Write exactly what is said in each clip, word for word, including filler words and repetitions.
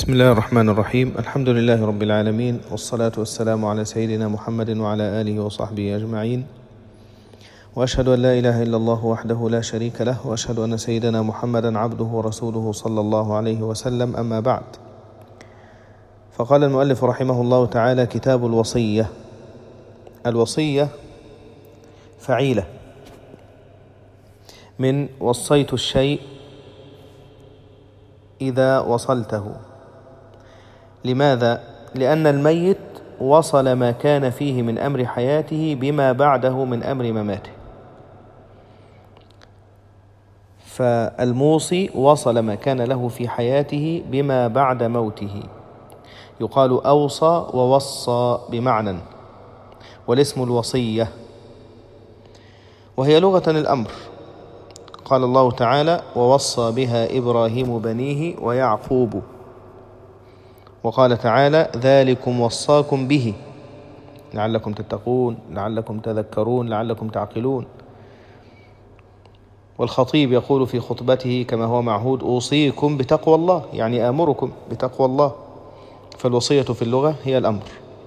بسم الله الرحمن الرحيم. الحمد لله رب العالمين، والصلاة والسلام على سيدنا محمد وعلى آله وصحبه أجمعين، وأشهد أن لا إله إلا الله وحده لا شريك له، وأشهد أن سيدنا محمدا عبده ورسوله صلى الله عليه وسلم. أما بعد، فقال المؤلف رحمه الله تعالى: كتاب الوصية. الوصية فعيلة من وصيت الشيء إذا وصلته. لماذا؟ لأن الميت وصل ما كان فيه من أمر حياته بما بعده من أمر مماته، فالموصي وصل ما كان له في حياته بما بعد موته. يقال أوصى ووصى بمعنى، والاسم الوصية، وهي لغة الأمر. قال الله تعالى: ووصى بها إبراهيم بنيه ويعقوب. وقال تعالى: ذلكم وصاكم به لعلكم تتقون، لعلكم تذكرون، لعلكم تعقلون. والخطيب يقول في خطبته كما هو معهود: أوصيكم بتقوى الله، يعني آمركم بتقوى الله. فالوصية في اللغة هي الأمر.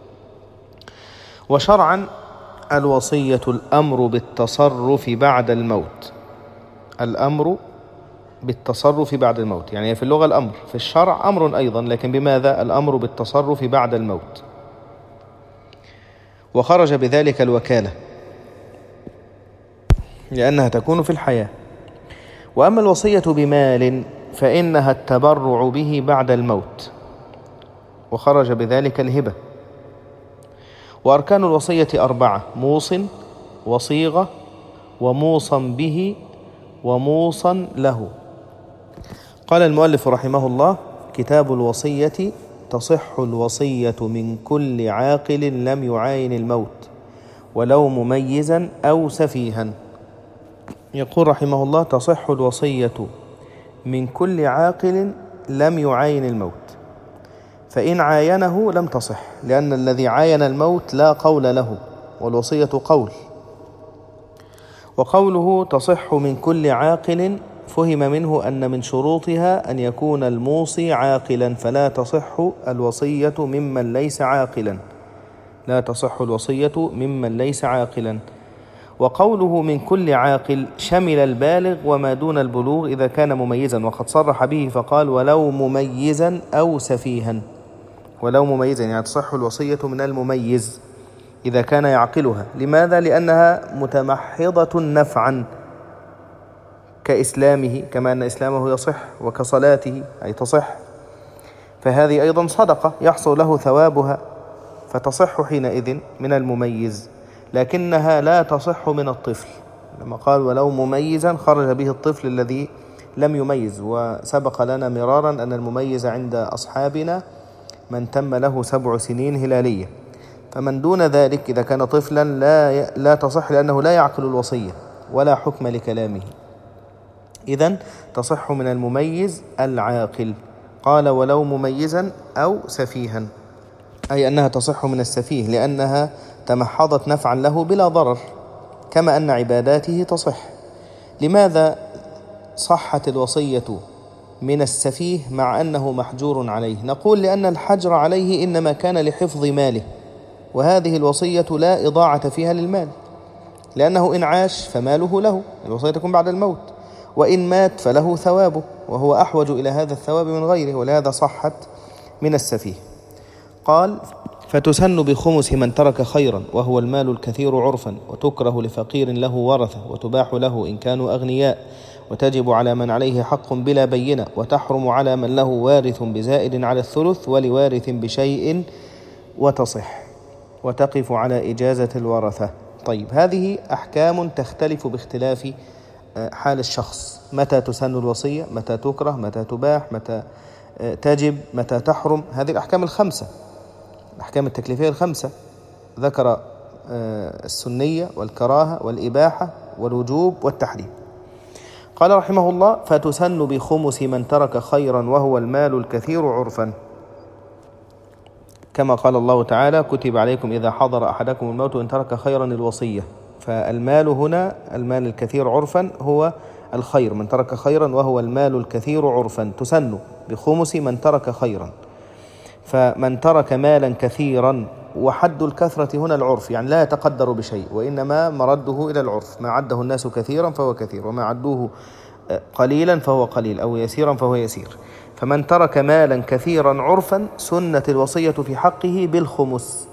وشرعا الوصية الأمر بالتصرف بعد الموت. الأمر بالتصرف بعد الموت، يعني في اللغة الأمر، في الشرع أمر أيضا، لكن بماذا؟ الأمر بالتصرف بعد الموت. وخرج بذلك الوكالة، لأنها تكون في الحياة. وأما الوصية بمال فإنها التبرع به بعد الموت، وخرج بذلك الهبة. وأركان الوصية أربعة: موص، وصيغة، وموصى به، وموصى له. قال المؤلف رحمه الله: كتاب الوصية. تصح الوصية من كل عاقل لم يعاين الموت، ولو مميزا أو سفيها. يقول رحمه الله: تصح الوصية من كل عاقل لم يعاين الموت، فإن عاينه لم تصح، لأن الذي عاين الموت لا قول له، والوصية قول. وقوله تصح من كل عاقل فهم منه أن من شروطها أن يكون الموصي عاقلا، فلا تصح الوصية ممن ليس عاقلا، لا تصح الوصية ممن ليس عاقلا. وقوله من كل عاقل شمل البالغ وما دون البلوغ إذا كان مميزا، وقد صرح به فقال: ولو مميزا أو سفيها. ولو مميزا يعني تصح الوصية من المميز إذا كان يعقلها. لماذا؟ لأنها متمحضة نفعا، كإسلامه، كما أن إسلامه يصح، وكصلاته أي تصح، فهذه أيضا صدقة يحصل له ثوابها، فتصح حينئذ من المميز، لكنها لا تصح من الطفل. لما قال ولو مميزا خرج به الطفل الذي لم يميز. وسبق لنا مرارا أن المميز عند أصحابنا من تم له سبع سنين هلالية، فمن دون ذلك إذا كان طفلا لا لا تصح، لأنه لا يعقل الوصية ولا حكم لكلامه. إذن تصح من المميز العاقل. قال: ولو مميزا أو سفيها، أي أنها تصح من السفيه لأنها تمحضت نفعا له بلا ضرر، كما أن عباداته تصح. لماذا صحت الوصية من السفيه مع أنه محجور عليه؟ نقول: لأن الحجر عليه إنما كان لحفظ ماله، وهذه الوصية لا إضاعة فيها للمال، لأنه إن عاش فماله له، الوصية تكون بعد الموت، وإن مات فله ثوابه، وهو أحوج إلى هذا الثواب من غيره، ولهذا صحت من السفيه. قال: فتسن بخمس من ترك خيرا، وهو المال الكثير عرفا، وتكره لفقير له ورثة، وتباح له إن كانوا أغنياء، وتجب على من عليه حق بلا بينة، وتحرم على من له وارث بزائد على الثلث ولوارث بشيء، وتصح، وتقف على إجازة الورثة. طيب، هذه أحكام تختلف باختلاف حال الشخص، متى تسن الوصية، متى تكره، متى تباح، متى تجب، متى تحرم. هذه الأحكام الخمسة، الأحكام التكليفية الخمسة، ذكر السنية والكراهة والإباحة والوجوب والتحريم. قال رحمه الله: فتسن بخمس من ترك خيرا، وهو المال الكثير عرفا، كما قال الله تعالى: كتب عليكم إذا حضر أحدكم الموت إن ترك خيرا الوصية. فالمال هنا، المال الكثير عرفا، هو الخير، من ترك خيرا، وهو المال الكثير عرفا. تسن بخمس من ترك خيرا، فمن ترك مالا كثيرا، وحد الكثرة هنا العرف، يعني لا يتقدر بشيء، وإنما مرده إلى العرف، ما عده الناس كثيرا فهو كثير، وما عدوه قليلا فهو قليل، أو يسيرا فهو يسير. فمن ترك مالا كثيرا عرفا سنت الوصية في حقه بالخمس.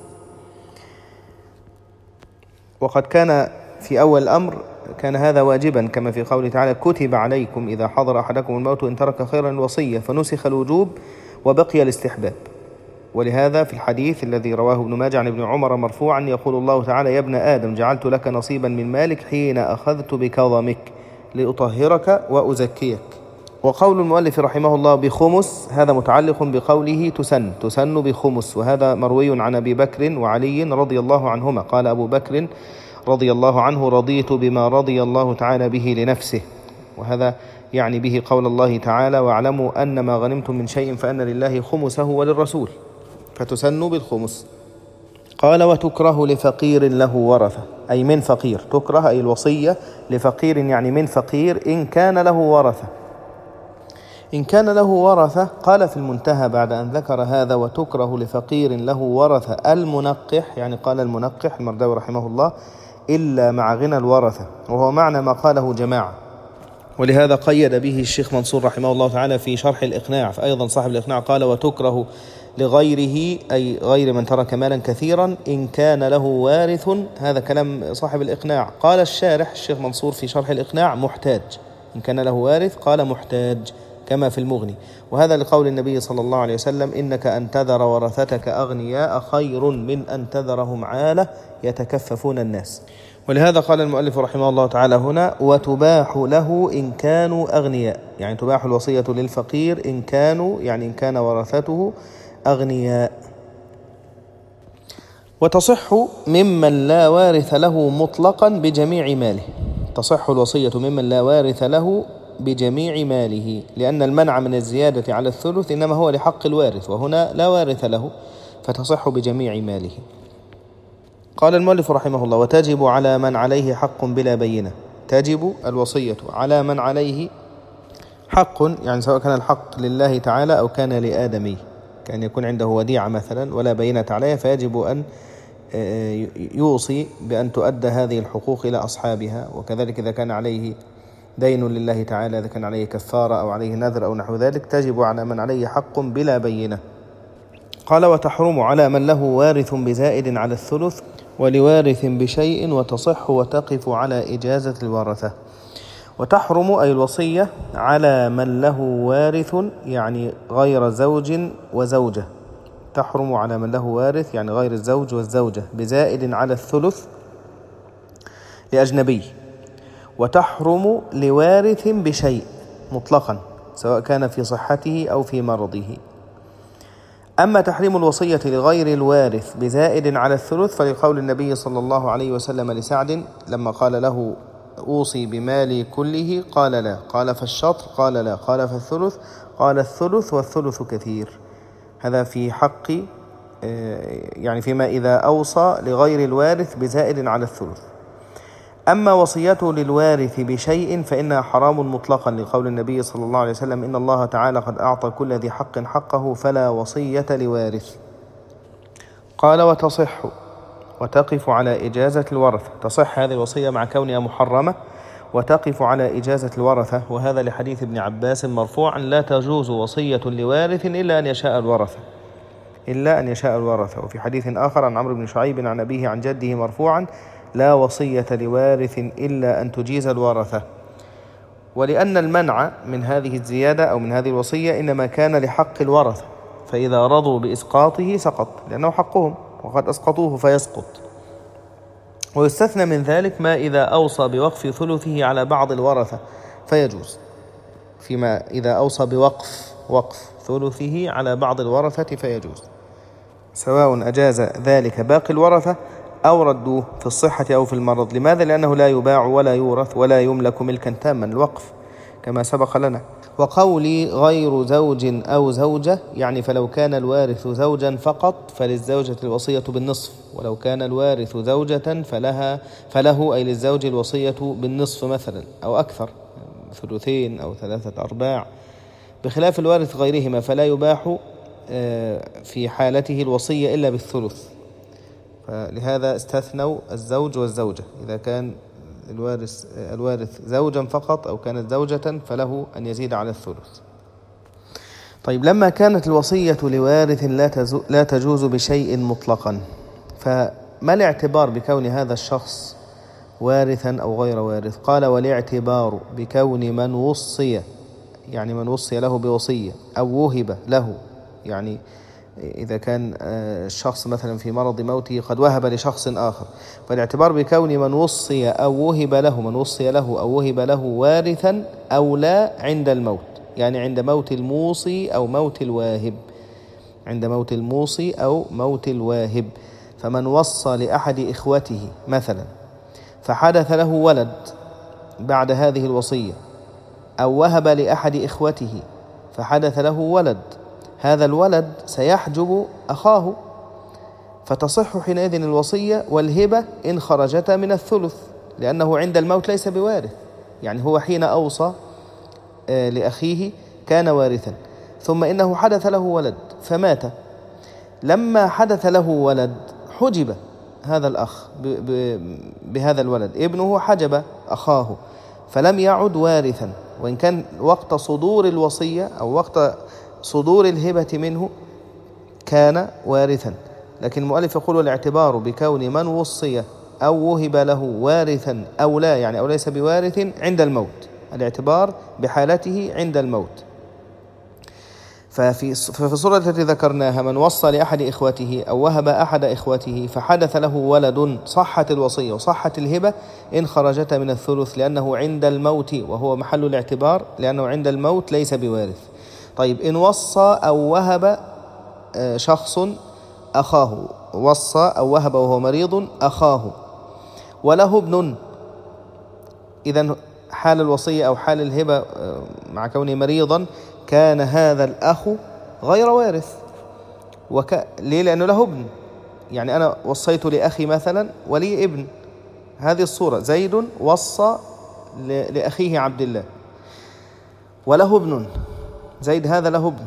وقد كان في أول الأمر كان هذا واجبا، كما في قوله تعالى: كتب عليكم إذا حضر أحدكم الموت إن ترك خيرا الوصية، فنسخ الوجوب وبقي الاستحباب. ولهذا في الحديث الذي رواه ابن ماجه عن ابن عمر مرفوعا يقول الله تعالى: يا ابن آدم جعلت لك نصيبا من مالك حين أخذت بكظمك لأطهرك وأزكيك. وقول المؤلف رحمه الله بخمس هذا متعلق بقوله تسن تسن بخمس، وهذا مروي عن أبي بكر وعلي رضي الله عنهما. قال أبو بكر رضي الله عنه: رضيت بما رضي الله تعالى به لنفسه، وهذا يعني به قول الله تعالى: واعلموا أن ما غنمتم من شيء فأن لله خمسه وللرسول، فتسن بالخمس. قال: وتكره لفقير له ورثة، أي من فقير، تكره أي الوصية لفقير يعني من فقير إن كان له ورثة. إن كان له ورثة قال في المنتهى بعد أن ذكر هذا: وتكره لفقير له ورثة المنقح، يعني قال المنقح المرداوي رحمه الله: إلا مع غنى الورثة، وهو معنى ما قاله جماعة. ولهذا قيد به الشيخ منصور رحمه الله تعالى في شرح الإقناع، فأيضا صاحب الإقناع قال: وتكره لغيره، أي غير من ترك مالا كثيرا إن كان له وارث. هذا كلام صاحب الإقناع. قال الشارح الشيخ منصور في شرح الإقناع: محتاج. إن كان له وارث قال محتاج كما في المغني، وهذا لقول النبي صلى الله عليه وسلم: إنك أن تذر ورثتك أغنياء خير من أن تذرهم عالة يتكففون الناس. ولهذا قال المؤلف رحمه الله تعالى هنا: وتباح له إن كانوا أغنياء، يعني تباح الوصية للفقير إن كانوا، يعني إن كان ورثته أغنياء. وتصح ممن لا وارث له مطلقا بجميع ماله، تصح الوصية ممن لا وارث له بجميع ماله، لأن المنع من الزيادة على الثلث إنما هو لحق الوارث، وهنا لا وارث له فتصح بجميع ماله. قال المؤلف رحمه الله: وتجب على من عليه حق بلا بينة. تجب الوصية على من عليه حق، يعني سواء كان الحق لله تعالى أو كان لآدمي، كان يكون عنده وديعة مثلا ولا بينة عليها، فيجب أن يوصي بأن تؤدى هذه الحقوق إلى أصحابها. وكذلك إذا كان عليه دين لله تعالى، إذا كان عليه كفارة أو عليه نذر أو نحو ذلك، تجب على من عليه حق بلا بينة. قال: وتحرم على من له وارث بزائد على الثلث ولوارث بشيء، وتصح وتقف على إجازة الورثة. وتحرم أي الوصية على من له وارث، يعني غير زوج وزوجة، تحرم على من له وارث يعني غير الزوج والزوجة بزائد على الثلث لأجنبي. وتحرم لوارث بشيء مطلقا سواء كان في صحته أو في مرضه. أما تحريم الوصية لغير الوارث بزائد على الثلث فلقول النبي صلى الله عليه وسلم لسعد لما قال له: أوصي بمالي كله؟ قال: لا. قال: فالشطر؟ قال: لا. قال: فالثلث؟ قال: الثلث والثلث كثير. هذا في حق يعني فيما إذا أوصى لغير الوارث بزائد على الثلث. أما وصيته للوارث بشيء فإنها حرام مطلقا لقول النبي صلى الله عليه وسلم: إن الله تعالى قد أعطى كل ذي حق حقه فلا وصية لوارث. قال: وتصح وتقف على إجازة الورثة. تصح هذه الوصية مع كونها محرمة، وتقف على إجازة الورثة، وهذا لحديث ابن عباس مرفوعا: لا تجوز وصية لوارث إلا أن يشاء الورثة إلا أن يشاء الورثة. وفي حديث آخر عن عمرو بن شعيب عن أبيه عن جده مرفوعا: لا وصية لوارث إلا أن تجيز الورثة. ولأن المنع من هذه الزيادة أو من هذه الوصية إنما كان لحق الورثة، فإذا رضوا بإسقاطه سقط، لأنه حقهم وقد أسقطوه فيسقط. ويستثنى من ذلك ما إذا أوصى بوقف ثلثه على بعض الورثة فيجوز، فيما إذا أوصى بوقف وقف ثلثه على بعض الورثة فيجوز، سواء أجاز ذلك باقي الورثة أو ردوه في الصحة أو في المرض. لماذا؟ لأنه لا يباع ولا يورث ولا يملك ملكا تاما، الوقف كما سبق لنا. وقولي غير زوج أو زوجة يعني فلو كان الوارث زوجا فقط فللزوجة الوصية بالنصف، ولو كان الوارث زوجة فلها فله أي للزوج الوصية بالنصف مثلا أو أكثر، ثلثين أو ثلاثة أرباع، بخلاف الوارث غيرهما فلا يباح في حالته الوصية إلا بالثلث، فلهذا استثنوا الزوج والزوجة. إذا كان الوارث الوارث زوجا فقط أو كانت زوجة فله أن يزيد على الثلث. طيب، لما كانت الوصية لوارث لا تجوز بشيء مطلقا، فما الاعتبار بكون هذا الشخص وارثا أو غير وارث؟ قال: والاعتبار بكون من وصي، يعني من وصي له بوصية، أو وهب له، يعني إذا كان الشخص مثلا في مرض موته قد وهب لشخص آخر، فالاعتبار بكون من وصي أو وهب له من وصي له أو وهب له وارثا أو لا عند الموت، يعني عند موت الموصي أو موت الواهب، عند موت الموصي أو موت الواهب. فمن وصى لأحد إخوته مثلا فحدث له ولد بعد هذه الوصية، أو وهب لأحد إخوته فحدث له ولد، هذا الولد سيحجب أخاه، فتصح حينئذ الوصية والهبة إن خرجتا من الثلث، لأنه عند الموت ليس بوارث، يعني هو حين أوصى لأخيه كان وارثا، ثم إنه حدث له ولد فمات. لما حدث له ولد حجب هذا الأخ بهذا الولد، ابنه حجب أخاه فلم يعد وارثا، وإن كان وقت صدور الوصية أو وقت صدور الهبة منه كان وارثا. لكن المؤلف يقول: الاعتبار بكون من وصي أو وهب له وارثا أو لا، يعني أو ليس بوارث عند الموت، الاعتبار بحالته عند الموت. ففي في الصورة التي ذكرناها من وصى لأحد إخوته أو وهب أحد إخوته فحدث له ولد، صحت الوصية وصحت الهبة إن خرجت من الثلث، لأنه عند الموت، وهو محل الاعتبار لأنه عند الموت ليس بوارث. طيب، إن وصى أو وهب شخص أخاه، وصى أو وهب وهو مريض أخاه وله ابن، إذن حال الوصية أو حال الهبة مع كونه مريضا كان هذا الأخ غير وارث. وك... ليه؟ لأنه له ابن، يعني أنا وصيت لأخي مثلا ولي ابن، هذه الصورة، زيد وصى ل... لأخيه عبد الله وله ابن، زيد هذا له ابن،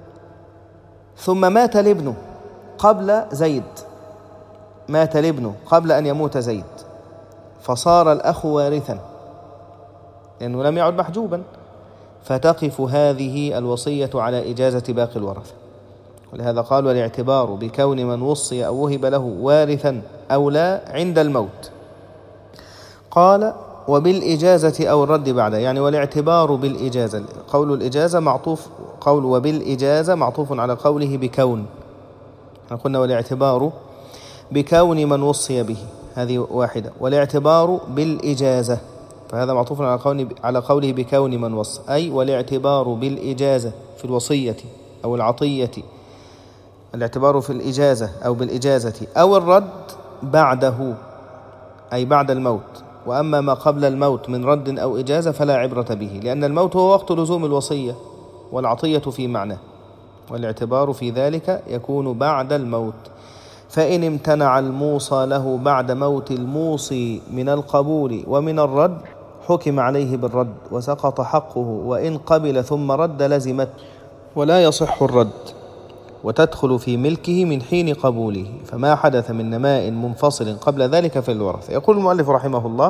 ثم مات الابن قبل زيد، مات الابن قبل أن يموت زيد، فصار الأخ وارثا لأنه لم يعد محجوبا، فتقف هذه الوصية على إجازة باقي الورثة. ولهذا قال: والاعتبار بكون من وصي أو وهب له وارثا أو لا عند الموت. قال: وبالإجازة أو الرد بعده، يعني والاعتبار بالإجازة، قول الإجازة معطوف، قول وبالإجازة معطوف على قوله بكون، قلنا والاعتبار بكون من وصي به، هذه واحدة، والاعتبار بالإجازة فهذا معطوف على قوله على قوله بكون من وصى، أي والاعتبار بالإجازة في الوصية أو العطية، الاعتبار في الإجازة أو بالإجازة أو الرد بعده، أي بعد الموت. وأما ما قبل الموت من رد أو إجازة فلا عبرة به، لأن الموت هو وقت لزوم الوصية والعطية في معناه، والاعتبار في ذلك يكون بعد الموت. فإن امتنع الموصى له بعد موت الموصي من القبول ومن الرد حكم عليه بالرد وسقط حقه، وإن قبل ثم رد لزمت ولا يصح الرد، وتدخل في ملكه من حين قبوله، فما حدث من نماء منفصل قبل ذلك في الورثة. يقول المؤلف رحمه الله: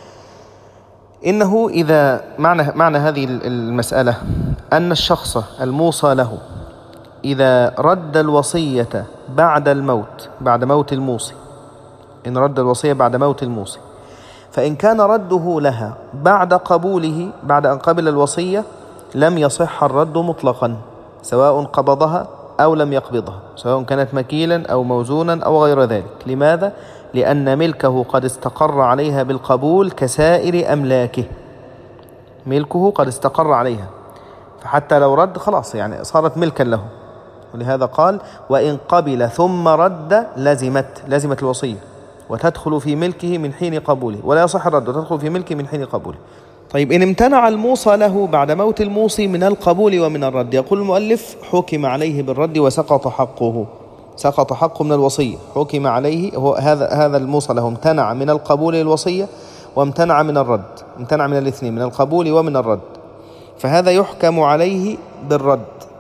إنه إذا معنى, معنى هذه المسألة أن الشخص الموصى له إذا رد الوصية بعد الموت، بعد موت الموصي، إن رد الوصية بعد موت الموصي، فإن كان رده لها بعد قبوله، بعد أن قبل الوصية، لم يصح الرد مطلقا، سواء قبضها أو لم يقبضها، سواء كانت مكيلا أو موزونا أو غير ذلك. لماذا؟ لأن ملكه قد استقر عليها بالقبول كسائر أملاكه، ملكه قد استقر عليها، فحتى لو رد خلاص يعني صارت ملكا له. ولهذا قال: وإن قبل ثم رد لزمت، لزمت الوصية وتدخل في ملكه من حين قبوله، ولا يصح الرد وتدخل في ملكه من حين قبوله. طيب، إن امتنع الموصى له بعد موت الموصي من القبول ومن الرد، يقول المؤلف: حكم عليه بالرد وسقط حقه، سقط حقه من الوصية، حكم عليه، هو هذا هذا الموصى له امتنع من القبول للوصية وامتنع من الرد، امتنع من الاثنين، من القبول ومن الرد، فهذا يحكم عليه بالرد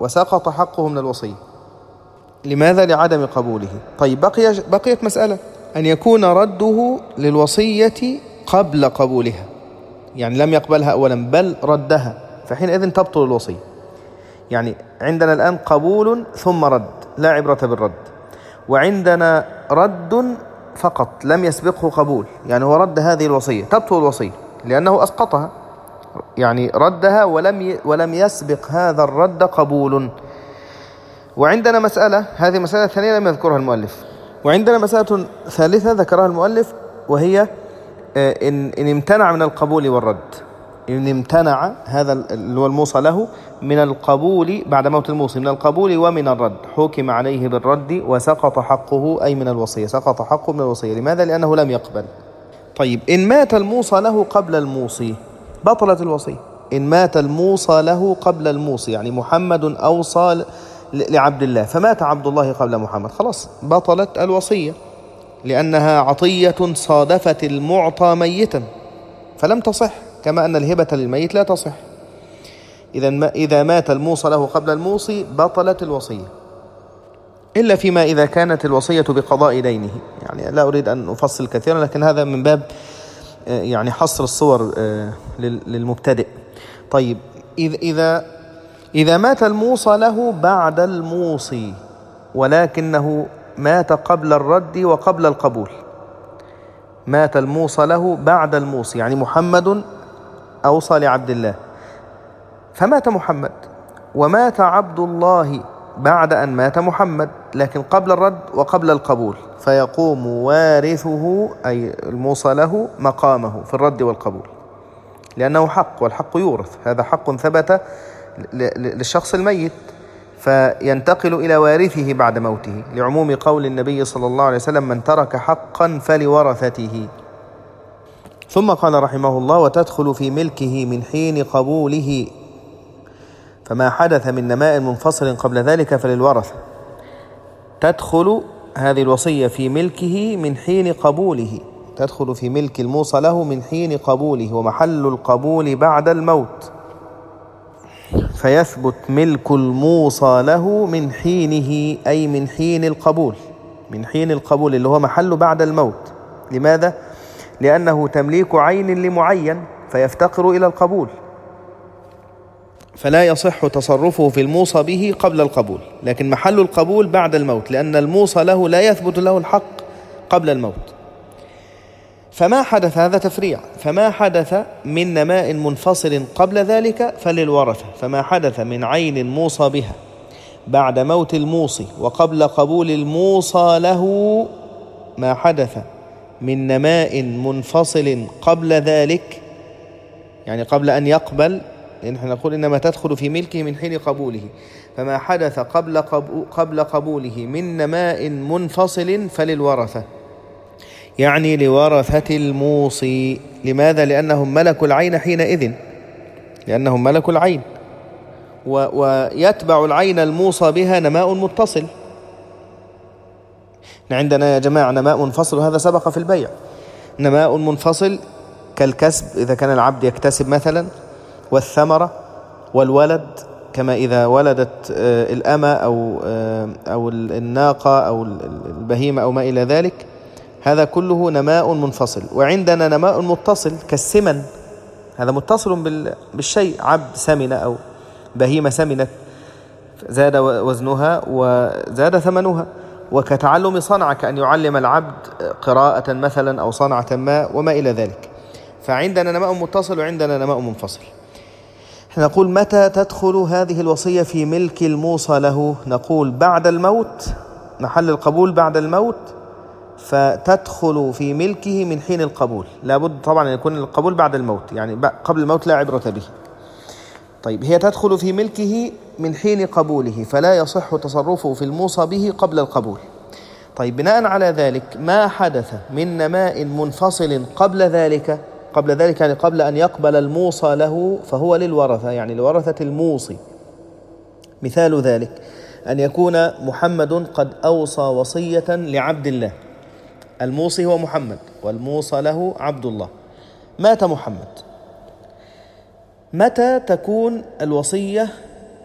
وسقط حقه من الوصية. لماذا؟ لعدم قبوله. طيب بقي بقيت مسألة، أن يكون رده للوصية قبل قبولها، يعني لم يقبلها أولا بل ردها، فحينئذ تبطل الوصية. يعني عندنا الآن قبول ثم رد، لا عبرة بالرد، وعندنا رد فقط لم يسبقه قبول، يعني هو رد هذه الوصية، تبطل الوصية لأنه أسقطها، يعني ردها ولم ولم يسبق هذا الرد قبول. وعندنا مسألة، هذه مسألة ثانية لم يذكرها المؤلف، وعندنا مسألة ثالثة ذكرها المؤلف، وهي إن, إن امتنع من القبول والرد، إن امتنع هذا اللي هو الموصى له من القبول بعد موت الموصي، من القبول ومن الرد، حكم عليه بالرد وسقط حقه، أي من الوصية، سقط حقه من الوصية. لماذا؟ لأنه لم يقبل. طيب إن مات الموصى له قبل الموصي بطلت الوصية. إن مات الموصى له قبل الموصي، يعني محمد أوصى لعبد الله فمات عبد الله قبل محمد، خلاص بطلت الوصية، لأنها عطية صادفت المعطى ميتا فلم تصح، كما أن الهبة للميت لا تصح. إذا إذا مات الموصى له قبل الموصي بطلت الوصية، إلا فيما إذا كانت الوصية بقضاء دينه. يعني لا أريد أن أفصل كثيرا، لكن هذا من باب يعني حصر الصور للمبتدئ. طيب إذا إذا مات الموصى له بعد الموصي ولكنه مات قبل الرد وقبل القبول، مات الموصى له بعد الموصي، يعني محمد أوصى لعبد الله فمات محمد، ومات عبد الله بعد أن مات محمد لكن قبل الرد وقبل القبول، فيقوم وارثه أي الموصى له مقامه في الرد والقبول، لأنه حق، والحق يورث، هذا حق ثبت للشخص الميت، فينتقل إلى وارثه بعد موته، لعموم قول النبي صلى الله عليه وسلم: من ترك حقا فلورثته. ثم قال رحمه الله: وتدخل في ملكه من حين قبوله، فما حدث من نماء منفصل قبل ذلك فللورثة. تدخل هذه الوصية في ملكه من حين قبوله، تدخل في ملك الموصى له من حين قبوله، ومحل القبول بعد الموت، فيثبت ملك الموصى له من حينه، أي من حين القبول، من حين القبول اللي هو محله بعد الموت. لماذا؟ لأنه تمليك عين لمعين فيفتقر إلى القبول، فلا يصح تصرفه في الموصى به قبل القبول، لكن محل القبول بعد الموت، لأن الموصى له لا يثبت له الحق قبل الموت. فما حدث، هذا تفريع، فما حدث من نماء منفصل قبل ذلك فللورثة، فما حدث من عين موصى بها بعد موت الموصي وقبل قبول الموصى له، ما حدث من نماء منفصل قبل ذلك، يعني قبل أن يقبل، لأن نحن نقول إنما تدخل في ملكه من حين قبوله، فما حدث قبل قبل قبوله من نماء منفصل فللورثة، يعني لورثة الموصي. لماذا؟ لأنهم ملكوا العين حينئذ، لأنهم ملكوا العين، ويتبع العين الموصى بها نماء متصل. عندنا يا جماعة نماء منفصل، وهذا سبق في البيع. نماء منفصل كالكسب إذا كان العبد يكتسب مثلا، والثمرة والولد، كما إذا ولدت الأمة أو أو الناقة أو البهيمة أو ما إلى ذلك، هذا كله نماء منفصل. وعندنا نماء متصل كالسمن، هذا متصل بالشيء، عبد سمن أو بهيمة سمنت زاد وزنها وزاد ثمنها، وكتعلم صنعة، كأن يعلم العبد قراءة مثلا أو صنعة ما وما إلى ذلك. فعندنا نماء متصل وعندنا نماء منفصل. نقول متى تدخل هذه الوصية في ملك الموصى له؟ نقول بعد الموت، محل القبول بعد الموت، فتدخل في ملكه من حين القبول. لابد طبعا أن يكون القبول بعد الموت، يعني قبل الموت لا عبرة به. طيب هي تدخل في ملكه من حين قبوله، فلا يصح تصرفه في الموصى به قبل القبول. طيب بناء على ذلك ما حدث من نماء منفصل قبل ذلك، قبل ذلك يعني قبل أن يقبل الموصى له، فهو للورثة، يعني لورثة الموصي. مثال ذلك أن يكون محمد قد أوصى وصية لعبد الله، الموصي هو محمد والموصى له عبد الله، مات محمد. متى تكون الوصية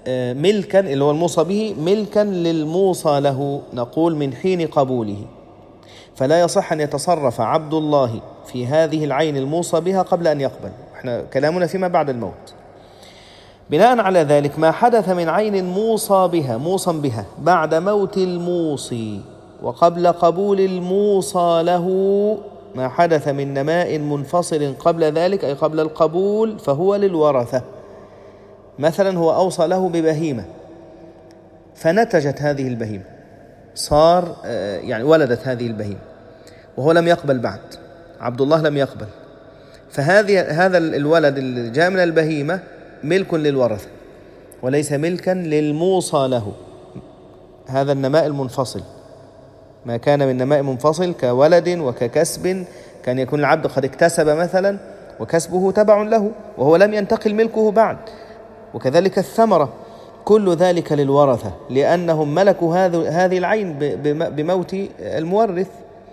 ملكا اللي هو الموصى به ملكا للموصى له، نقول من حين قبوله، فلا يصح أن يتصرف عبد الله في هذه العين الموصى بها قبل أن يقبل. احنا كلامنا فيما بعد الموت. بناء على ذلك ما حدث من عين موصى بها موصى بها بعد موت الموصي وقبل قبول الموصى له، ما حدث من نماء منفصل قبل ذلك أي قبل القبول فهو للورثة. مثلا هو أوصى له ببهيمة فنتجت هذه البهيمة، صار يعني ولدت هذه البهيمة وهو لم يقبل بعد، عبد الله لم يقبل، فهذه هذا الولد اللي جاء من البهيمة ملك للورثة وليس ملكا للموصى له. هذا النماء المنفصل، ما كان من نماء منفصل كولد وككسب، كان يكون العبد قد اكتسب مثلا وكسبه تبع له وهو لم ينتقل ملكه بعد، وكذلك الثمرة، كل ذلك للورثة لأنهم ملكوا هذه العين بموت المورث.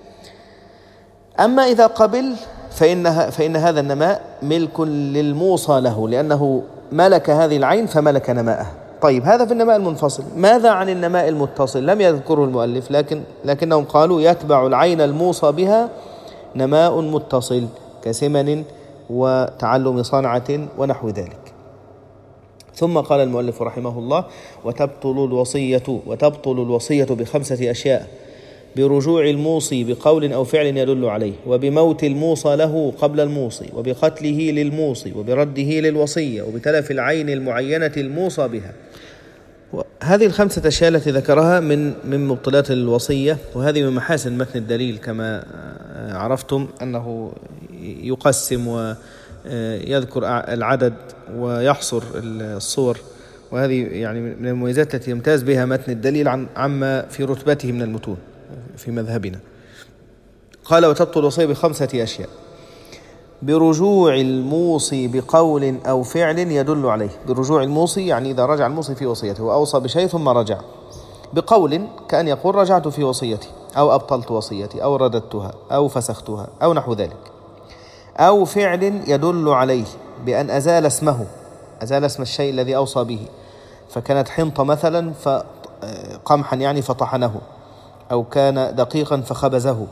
أما إذا قبل فإنها فإن هذا النماء ملك للموصى له لأنه ملك هذه العين فملك نماءه. طيب هذا في النماء المنفصل. ماذا عن النماء المتصل؟ لم يذكره المؤلف، لكن لكنهم قالوا يتبع العين الموصى بها نماء متصل كسمن وتعلم صنعة ونحو ذلك. ثم قال المؤلف رحمه الله: وتبطل الوصية وتبطل الوصية بخمسة أشياء: برجوع الموصي بقول أو فعل يدل عليه، وبموت الموصى له قبل الموصي، وبقتله للموصي، وبرده للوصية، وبتلف العين المعينة الموصى بها. هذه الخمسة أشياء التي ذكرها من من مبطلات الوصية، وهذه من محاسن متن الدليل كما عرفتم أنه يقسم ويذكر العدد ويحصر الصور، وهذه يعني من المميزات التي يمتاز بها متن الدليل عن عما في رتبته من المتون في مذهبنا. قال: وتبطل الوصية بخمسة أشياء: برجوع الموصي بقول أو فعل يدل عليه. برجوع الموصي يعني إذا رجع الموصي في وصيته وأوصى بشيء ثم رجع، بقول كأن يقول رجعت في وصيتي، أو أبطلت وصيتي، أو رددتها، أو فسختها، أو نحو ذلك. أو فعل يدل عليه بأن أزال اسمه، أزال اسم الشيء الذي أوصى به، فكانت حنطة مثلا فقمحا يعني فطحنه، أو كان دقيقا فخبزه،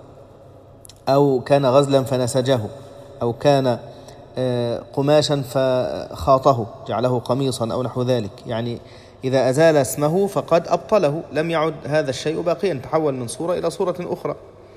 أو كان غزلا فنسجه، أو كان قماشا فخاطه جعله قميصا أو نحو ذلك. يعني إذا أزال اسمه فقد أبطله، لم يعد هذا الشيء باقيا، تحول من صورة إلى صورة أخرى،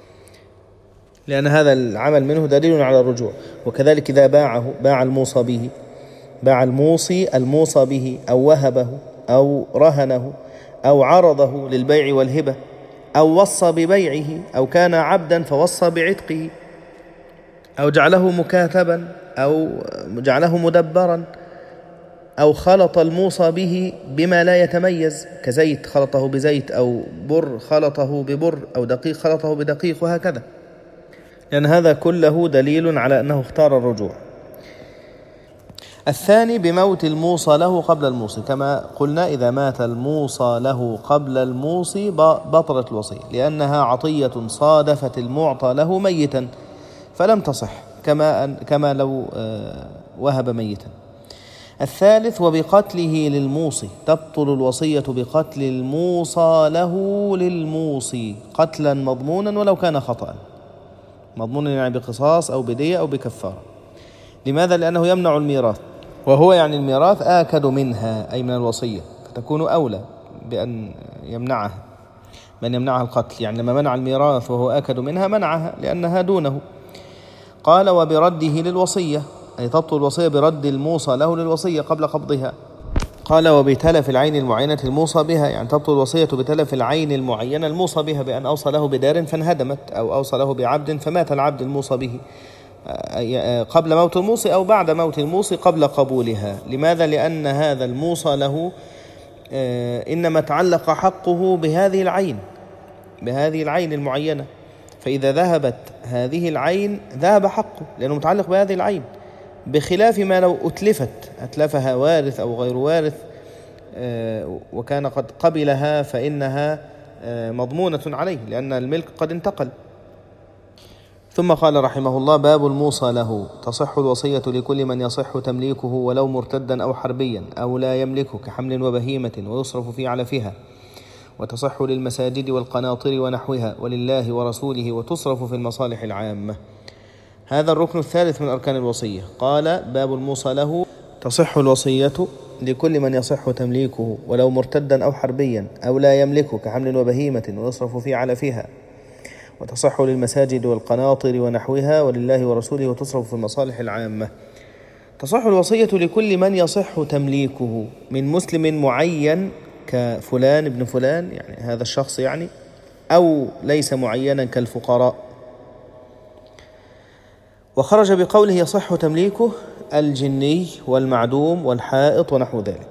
لأن هذا العمل منه دليل على الرجوع. وكذلك إذا باعه، باع الموصى به، باع الموصي الموصى به، أو وهبه، أو رهنه، أو عرضه للبيع والهبة، أو وصى ببيعه، أو كان عبدا فوصى بعتقه، أو جعله مكاتبا، أو جعله مدبرا، أو خلط الموصى به بما لا يتميز كزيت خلطه بزيت، أو بر خلطه ببر، أو دقيق خلطه بدقيق، وهكذا، لأن هذا كله دليل على أنه اختار الرجوع. الثاني بموت الموصى له قبل الموصي، كما قلنا إذا مات الموصى له قبل الموصي بطلت الوصية، لأنها عطية صادفت المعطى له ميتا فلم تصح، كما كما لو وهب ميتا. الثالث وبقتله للموصي، تبطل الوصية بقتل الموصى له للموصي قتلا مضمونا ولو كان خطأ، مضمونا يعني بقصاص أو بدية أو بكفارة. لماذا؟ لأنه يمنع الميراث، وهو يعني الميراث آكد منها أي من الوصية، فتكون أولى بأن يمنعها، من يمنعها القتل، يعني لما منع الميراث وهو آكد منها منعها لأنها دونه. قال وبرده للوصية، أي تبطل الوصية برد الموصى له للوصية قبل قبضها. قال وبتلف العين المعينة الموصى بها، يعني تبطل الوصية بتلف العين المعينة الموصى بها، بأن أوصى له بدار فانهدمت، أو أوصى له بعبد فمات العبد الموصى به قبل موت الموصي أو بعد موت الموصي قبل قبولها. لماذا؟ لأن هذا الموصى له إنما تعلق حقه بهذه العين، بهذه العين المعينة، فإذا ذهبت هذه العين ذهب حقه لأنه متعلق بهذه العين، بخلاف ما لو أتلفت، أتلفها وارث أو غير وارث وكان قد قبلها فإنها مضمونة عليه لأن الملك قد انتقل. ثم قال رحمه الله: باب الموصى له. تصح الوصية لكل من يصح تمليكه ولو مرتدا أو حربيا أو لا يملكه كحمل وبهيمة ويصرف في علفها، وتصح للمساجد والقناطر ونحوها ولله ورسوله، وتصرف في المصالح العامة. هذا الركن الثالث من أركان الوصية. قال: باب الموصى له. تصح الوصية لكل من يصح تمليكه ولو مرتدا أو حربيا أو لا يملكه كحمل وبهيمة ويصرف في علفها، وتصح للمساجد والقناطر ونحوها ولله ورسوله، وتصرف في المصالح العامة. تصح الوصية لكل من يصح تمليكه من مسلم معين كفلان ابن فلان، يعني هذا الشخص يعني، أو ليس معينا كالفقراء. وخرج بقوله يصح تمليكه الجني والمعدوم والحائط ونحو ذلك.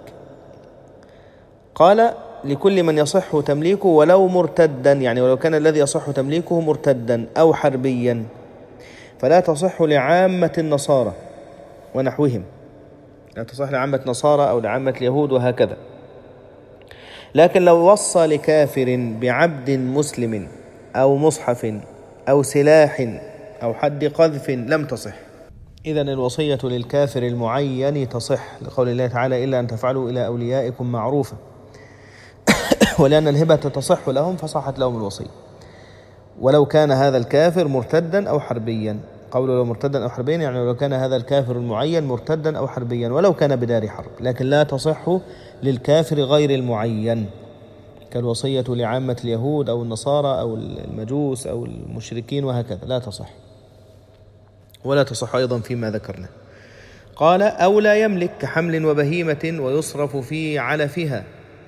قال: لكل من يصح تمليكه ولو مرتدا، يعني ولو كان الذي يصح تمليكه مرتدا أو حربيا، فلا تصح لعامة النصارى ونحوهم، لا تصح لعامة نصارى أو لعامة اليهود وهكذا. لكن لو وصى لكافر بعبد مسلم أو مصحف أو سلاح أو حد قذف لم تصح. إذن الوصية للكافر المعين تصح، لقول الله تعالى: إلا أن تفعلوا إلى أوليائكم معروفا، ولأن الهبة تصح لهم فصحت لهم الوصية، ولو كان هذا الكافر مرتدا أو حربيا. قوله لو مرتدا أو حربيا يعني ولو كان هذا الكافر المعين مرتدا أو حربيا، ولو كان بدار حرب، لكن لا تصح للكافر غير المعين، كالوصية لعامة اليهود أو النصارى أو المجوس أو المشركين وهكذا، لا تصح، ولا تصح أيضا فيما ذكرنا. قال: أو لا يملك كحمل وبهيمة ويصرف في علفها.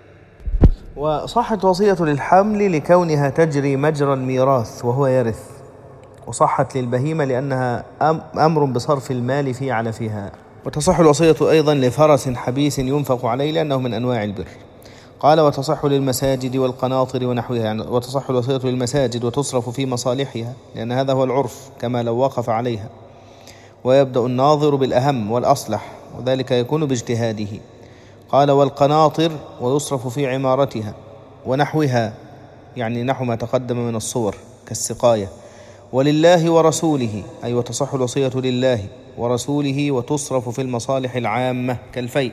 وصحت وصية للحمل لكونها تجري مجرى الميراث وهو يرث، وصحت للبهيمة لأنها أمر بصرف المال في علفها. وتصح الوصية أيضا لفرس حبيس ينفق عليه لأنه من أنواع البر. قال: وتصح للمساجد والقناطر ونحوها، يعني وتصح الوصية للمساجد وتصرف في مصالحها، لأن هذا هو العرف كما لو وقف عليها، ويبدأ الناظر بالأهم والأصلح، وذلك يكون باجتهاده. قال: والقناطر ويصرف في عمارتها ونحوها، يعني نحو ما تقدم من الصور كالسقاية. ولله ورسوله، أي وتصح الوصية لله ورسوله وتصرف في المصالح العامة كالفيء.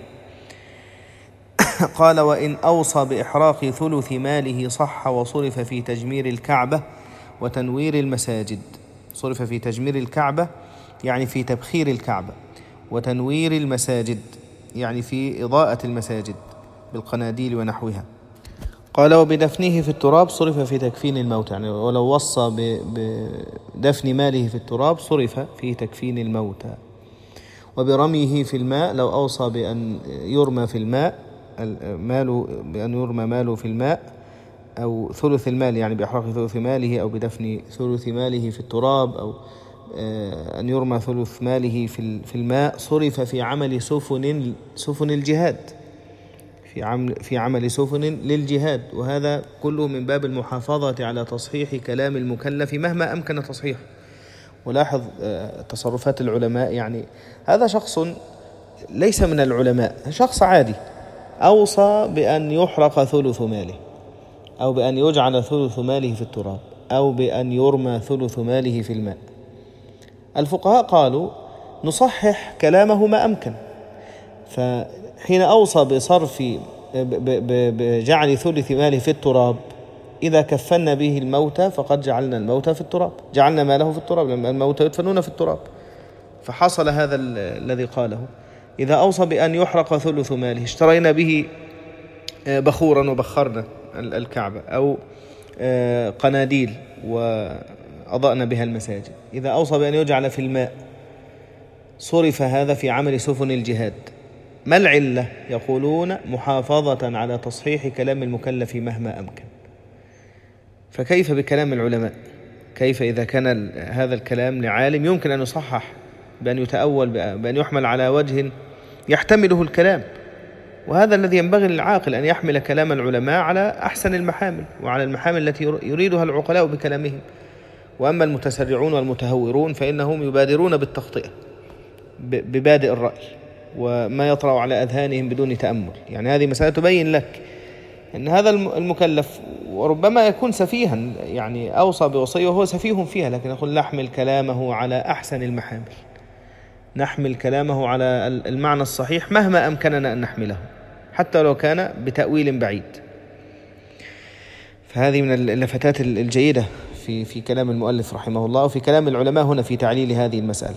قال: وإن أوصى بإحراق ثلث ماله صح، وصرف في تجمير الكعبة وتنوير المساجد. صرف في تجمير الكعبة يعني في تبخير الكعبة، وتنوير المساجد يعني في إضاءة المساجد بالقناديل ونحوها. قال: وبدفنه في التراب صرف في تكفين الموت، يعني ولو وصى بدفن ماله في التراب صرف في تكفين الموتى. وبرميه في الماء، لو أوصى بأن يرمى في الماء ماله، بأن يرمى ماله في الماء، أو ثلث المال يعني بإحراق ثلث ماله، أو بدفن ثلث ماله في التراب، أو أن يرمى ثلث ماله في الماء، صرف في عمل سفن سفن الجهاد، في عمل في عمل سفن للجهاد. وهذا كله من باب المحافظة على تصحيح كلام المكلف مهما أمكن تصحيحه. ولاحظ تصرفات العلماء، يعني هذا شخص ليس من العلماء، شخص عادي، أوصى بأن يحرق ثلث ماله، أو بأن يجعل ثلث ماله في التراب، أو بأن يرمى ثلث ماله في الماء. الفقهاء قالوا نصحح كلامه ما أمكن، فحين أوصى بصرف بجعل ثلث ماله في التراب، إذا كفنا به الموتى فقد جعلنا الموتى في التراب، جعلنا ماله في التراب، لأن الموتى يدفنون في التراب. فحصل هذا الذي قاله. إذا أوصى بأن يحرق ثلث ماله، اشترينا به بخورا وبخرنا الكعبة، أو قناديل وأضأنا بها المساجد. إذا أوصى بأن يجعل في الماء، صرف هذا في عمل سفن الجهاد. ما العلة؟ يقولون محافظة على تصحيح كلام المكلف مهما أمكن. فكيف بكلام العلماء؟ كيف إذا كان هذا الكلام لعالم يمكن أن يصحح بأن يتأول، بأن يحمل على وجه يحتمله الكلام؟ وهذا الذي ينبغي للعاقل، أن يحمل كلام العلماء على أحسن المحامل، وعلى المحامل التي يريدها العقلاء بكلامهم. وأما المتسرعون والمتهورون فإنهم يبادرون بالتخطئة ببادئ الرأي وما يطرأ على أذهانهم بدون تأمل. يعني هذه مسألة تبين لك أن هذا المكلف وربما يكون سفيها، يعني أوصى بوصية وهو سفيه فيها، لكن يقول نحمل كلامه على أحسن المحامل، نحمل كلامه على المعنى الصحيح مهما أمكننا أن نحمله حتى لو كان بتأويل بعيد. فهذه من اللفتات الجيدة في في كلام المؤلف رحمه الله وفي كلام العلماء هنا في تعليل هذه المسألة.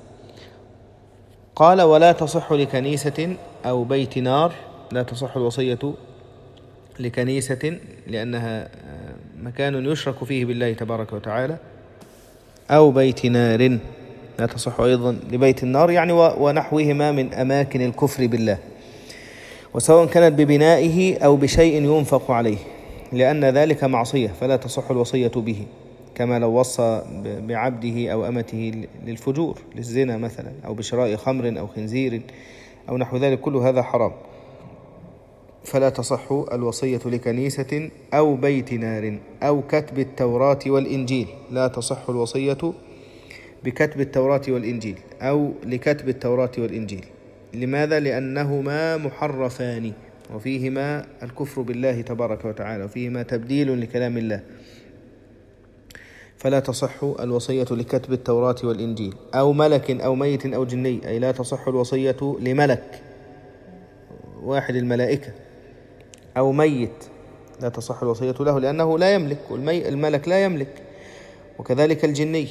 قال: ولا تصح لكنيسة أو بيت نار، لا تصح الوصية لكنيسة لأنها مكان يشرك فيه بالله تبارك وتعالى، أو بيت نار، لا تصح أيضا لبيت النار يعني ونحوهما من أماكن الكفر بالله، وسواء كانت ببنائه أو بشيء ينفق عليه، لأن ذلك معصية فلا تصح الوصية به، كما لو وصى بعبده أو أمته للفجور للزنا مثلا، أو بشراء خمر أو خنزير أو نحو ذلك، كل هذا حرام، فلا تصح الوصية لكنيسة أو بيت نار أو كتب التوراة والإنجيل، لا تصح الوصية بكتب التوراة والإنجيل أو لكتب التوراة والإنجيل. لماذا؟ لأنهما محرفان وفيهما الكفر بالله تبارك وتعالى وفيهما تبديل لكلام الله، فلا تصح الوصية لكتب التوراة والإنجيل. أو ملك أو ميت أو جني، أي لا تصح الوصية لملك واحد الملائكة أو ميت، لا تصح الوصية له لأنه لا يملك، والملك لا يملك، وكذلك الجني،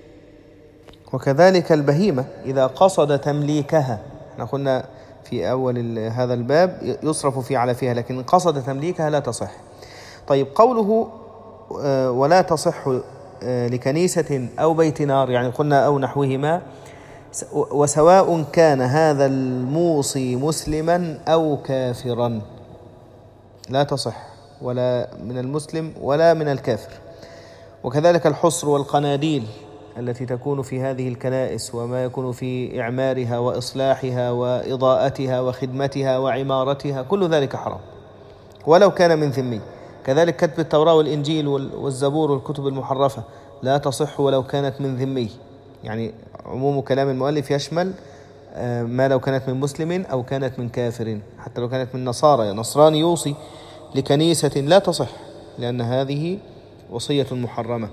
وكذلك البهيمة إذا قصد تمليكها. احنا قلنا في أول هذا الباب يصرف في علفها، لكن قصد تمليكها لا تصح. طيب، قوله ولا تصح لكنيسة أو بيت نار، يعني قلنا أو نحوهما، وسواء كان هذا الموصي مسلما أو كافرا، لا تصح ولا من المسلم ولا من الكافر. وكذلك الحصر والقناديل التي تكون في هذه الكنائس وما يكون في إعمارها وإصلاحها وإضاءتها وخدمتها وعمارتها، كل ذلك حرام ولو كان من ذمي. كذلك كتب التوراة والإنجيل والزبور والكتب المحرفة لا تصح ولو كانت من ذمي، يعني عموم كلام المؤلف يشمل ما لو كانت من مسلم أو كانت من كافر، حتى لو كانت من نصارى، نصراني يوصي لكنيسة لا تصح لأن هذه وصية محرمة.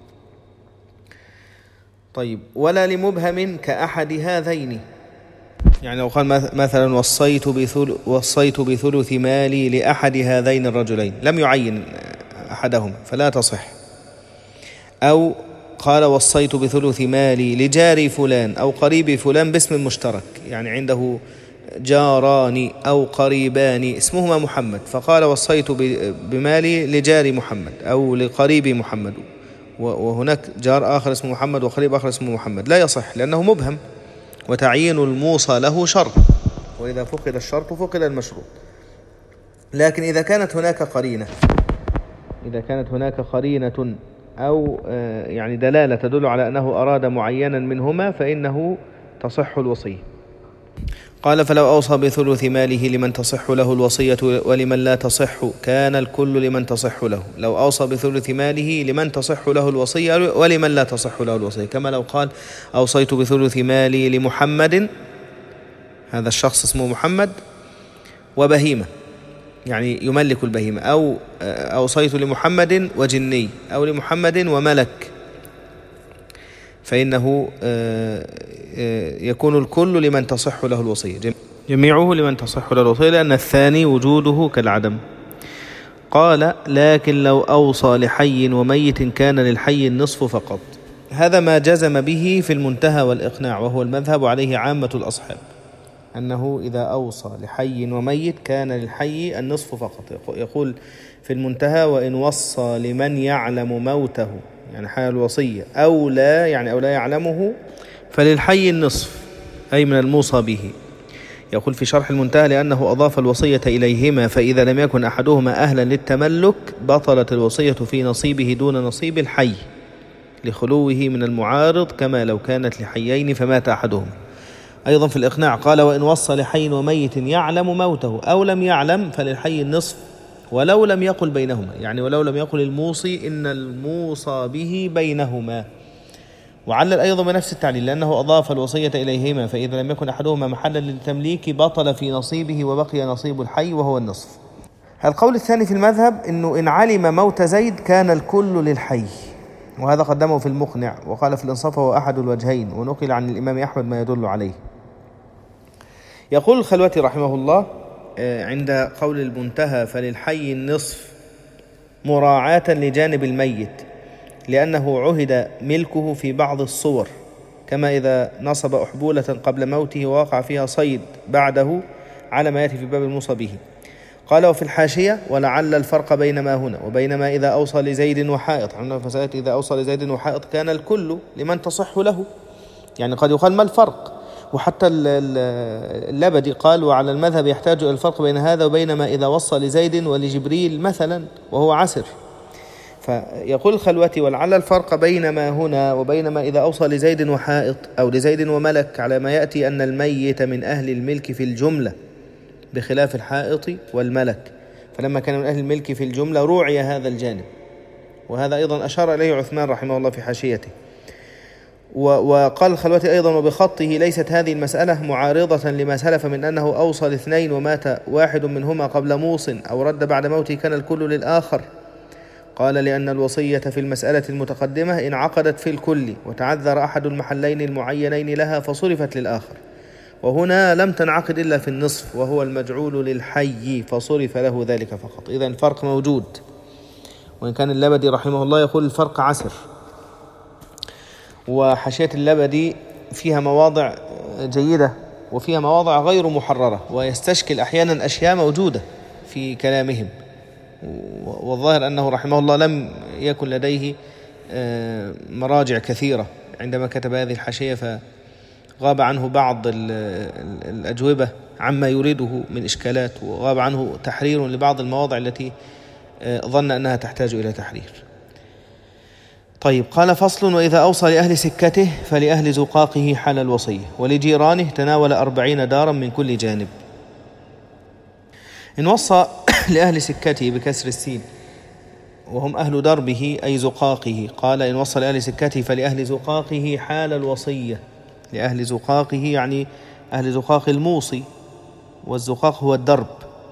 طيب، ولا لمبهم كأحد هذين، يعني لو قال مثلا وصيت بثلث, وصيت بثلث مالي لأحد هذين الرجلين، لم يعين أحدهما فلا تصح. أو قال وصيت بثلث مالي لجاري فلان أو قريب فلان باسم مشترك، يعني عنده جاران أو قريبان اسمهما محمد، فقال وصيت بمالي لجاري محمد أو لقريب محمد، وهناك جار آخر اسمه محمد وقريب آخر اسمه محمد، لا يصح لأنه مبهم، وتعيين الموصى له شرط، وإذا فقد الشرط فقد المشروط. لكن إذا كانت هناك قرينة إذا كانت هناك قرينة أو يعني دلالة تدل على أنه أراد معينا منهما فإنه تصح الوصية. قال فلو أوصى بثلث ماله لمن تصح له الوصية ولمن لا تصح كان الكل لمن تصح له. لو أوصى بثلث ماله لمن تصح له الوصية ولمن لا تصح له الوصية، كما لو قال أوصيت بثلث مالي لمحمد، هذا الشخص اسمه محمد وبهيمة يعني يملك البهيمة، أو أوصيت لمحمد وجني أو لمحمد وملك، فإنه يكون الكل لمن تصح له الوصية، جميعه لمن تصح له الوصية، لأن الثاني وجوده كالعدم. قال لكن لو أوصى لحي وميت كان للحي النصف فقط. هذا ما جزم به في المنتهى والإقناع، وهو المذهب عليه عامة الأصحاب، أنه إذا أوصى لحي وميت كان للحي النصف فقط. يقول في المنتهى وإن وصى لمن يعلم موته، يعني حال الوصية، أو لا يعني أو لا يعلمه، فللحي النصف أي من الموصى به. يقول في شرح المنتهى لأنه أضاف الوصية إليهما، فإذا لم يكن أحدهما أهلا للتملك بطلت الوصية في نصيبه دون نصيب الحي لخلوه من المعارض، كما لو كانت لحيين فمات أحدهما. أيضا في الإقناع قال وإن وصى لحي وميت يعلم موته أو لم يعلم فللحي النصف ولو لم يقل بينهما، يعني ولو لم يقل الموصي إن الموصى به بينهما. وعلل أيضا بنفس التعليل لأنه أضاف الوصية إليهما، فإذا لم يكن أحدهما محلا للتمليك بطل في نصيبه وبقي نصيب الحي وهو النصف. القول الثاني في المذهب أنه إن علم موت زيد كان الكل للحي، وهذا قدمه في المقنع، وقال في الإنصاف هو أحد الوجهين، ونقل عن الإمام أحمد ما يدل عليه. يقول الخلوتي رحمه الله عند قول المنتهى فللحي النصف مراعاة لجانب الميت، لأنه عهد ملكه في بعض الصور، كما إذا نصب أحبولة قبل موته ووقع فيها صيد بعده على ما يأتي في باب الموصى به. قال وفي الحاشية ولعل الفرق بين ما هنا وبين ما إذا أوصى لزيد وحائط، عندنا فسألة إذا أوصى لزيد وحائط كان الكل لمن تصح له، يعني قد يقال ما الفرق. وحتى اللبدي قال وعلى المذهب يحتاج إلى الفرق بين هذا وبين ما إذا وصى لزيد ولجبريل مثلا وهو عسر. فيقول الخلوتي ولعل الفرق بين ما هنا وبين ما إذا أوصى لزيد وحائط أو لزيد وملك على ما يأتي أن الميت من أهل الملك في الجملة بخلاف الحائط والملك، فلما كان من أهل الملك في الجملة روعي هذا الجانب، وهذا أيضا أشار إليه عثمان رحمه الله في حاشيته. وقال الخلوتي أيضا وبخطه ليست هذه المسألة معارضة لما سلف من أنه أوصى لاثنين ومات واحد منهما قبل موص أو رد بعد موته كان الكل للآخر. قال لأن الوصية في المسألة المتقدمة انعقدت في الكل وتعذر أحد المحلين المعينين لها فصرفت للآخر، وهنا لم تنعقد إلا في النصف وهو المجعول للحي فصرف له ذلك فقط. إذن الفرق موجود، وإن كان اللبدي رحمه الله يقول الفرق عسر. وحاشية اللبدي فيها مواضع جيدة وفيها مواضع غير محررة، ويستشكل أحيانا أشياء موجودة في كلامهم، والظاهر أنه رحمه الله لم يكن لديه مراجع كثيرة عندما كتب هذه الحاشية، فغاب عنه بعض الأجوبة عما يريده من إشكالات، وغاب عنه تحرير لبعض المواضع التي ظن أنها تحتاج إلى تحرير. طيب، قال فصل وإذا أوصى لأهل سكته فلأهل زقاقه حال الوصية، ولجيرانه تناول أربعين دارا من كل جانب. إن وصى لأهل سكته بكسر السين وهم أهل دربه أي زقاقه، قال إن وصى لأهل سكته فلأهل زقاقه حال الوصية. لأهل زقاقه يعني أهل زقاق الموصي، والزقاق هو الدرب.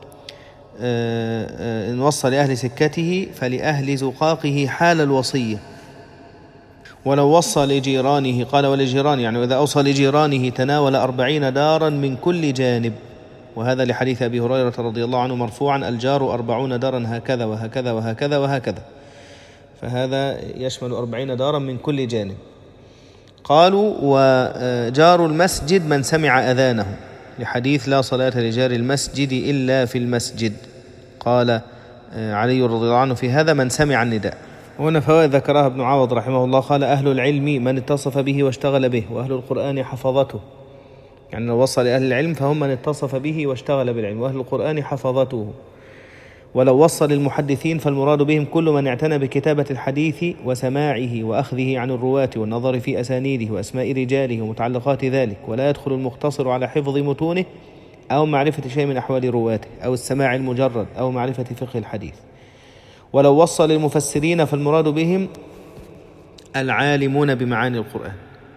إن وصى لأهل سكته فلأهل زقاقه حال الوصية. ولو وصى لجيرانه قال ولجيران يعني وإذا أوصى لجيرانه تناول أربعين دارا من كل جانب، وهذا لحديث أبي هريرة رضي الله عنه مرفوعا الجار أربعون دارا هكذا وهكذا وهكذا وهكذا، فهذا يشمل أربعين دارا من كل جانب. قالوا وجار المسجد من سمع أذانه، لحديث لا صلاة لجار المسجد إلا في المسجد، قال علي رضي الله عنه في هذا من سمع النداء. وهنا فوائد ذكرها ابن عوض رحمه الله، قال أهل العلم من اتصف به واشتغل به، وأهل القرآن حفظته، يعني لو وصل لأهل العلم فهم من اتصف به واشتغل بالعلم، وأهل القرآن حفظته. ولو وصل للمحدثين فالمراد بهم كل من اعتنى بكتابة الحديث وسماعه وأخذه عن الرواة والنظر في أسانيده وأسماء رجاله ومتعلقات ذلك، ولا يدخل المقتصر على حفظ متونه أو معرفة شيء من أحوال رواته أو السماع المجرد أو معرفة فقه الحديث. ولو وصل للمفسرين فالمراد بهم العالمون بمعاني القرآن.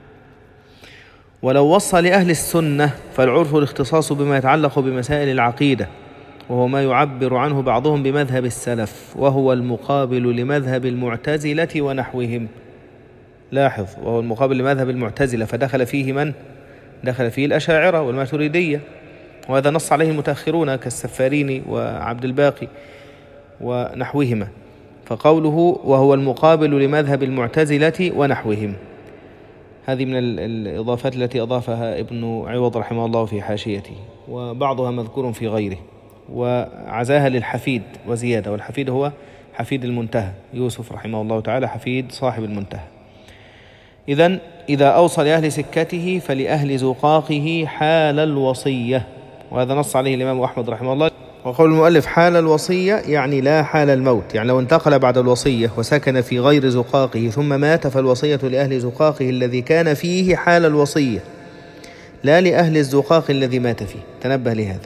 ولو وصى لأهل السنة فالعرف الاختصاص بما يتعلق بمسائل العقيدة، وهو ما يعبر عنه بعضهم بمذهب السلف، وهو المقابل لمذهب المعتزلة ونحوهم. لاحظ، وهو المقابل لمذهب المعتزلة، فدخل فيه من؟ دخل فيه الأشاعرة والماتريدية، وهذا نص عليه المتأخرون كالسفاريني وعبد الباقي ونحوهما. فقوله وهو المقابل لمذهب المعتزلة ونحوهم، هذه من الإضافات التي أضافها ابن عوض رحمه الله في حاشيته، وبعضها مذكور في غيره، وعزاها للحفيد وزيادة، والحفيد هو حفيد المنتهى يوسف رحمه الله تعالى، حفيد صاحب المنتهى. إذن إذا أوصى لأهل سكته فلأهل زقاقه حال الوصية، وهذا نص عليه الإمام أحمد رحمه الله. وقول المؤلف حال الوصية يعني لا حال الموت، يعني لو انتقل بعد الوصية وسكن في غير زقاقه ثم مات فالوصية لأهل زقاقه الذي كان فيه حال الوصية، لا لأهل الزقاق الذي مات فيه. تنبه لهذا.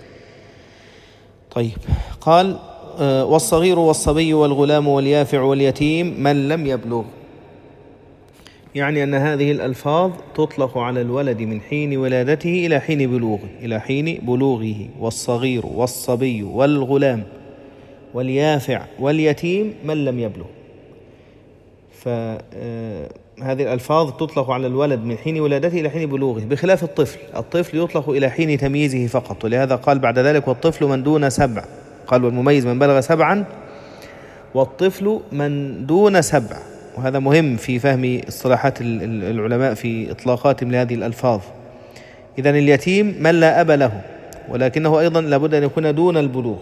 طيب، قال والصغير والصبي والغلام واليافع واليتيم من لم يبلغ، يعني أن هذه الألفاظ تطلق على الولد من حين ولادته إلى حين بلوغه إلى حين بلوغه والصغير والصبي والغلام واليافع واليتيم من لم يبلغ. فهذه الألفاظ تطلق على الولد من حين ولادته إلى حين بلوغه، بخلاف الطفل. الطفل يطلق إلى حين تمييزه فقط، ولهذا قال بعد ذلك والطفل من دون سبع، قال والمميز من بلغ سبعا والطفل من دون سبع. وهذا مهم في فهم اصطلاحات العلماء في إطلاقاتهم لهذه الألفاظ. إذن اليتيم من لا أب له، ولكنه أيضا لابد أن يكون دون البلوغ.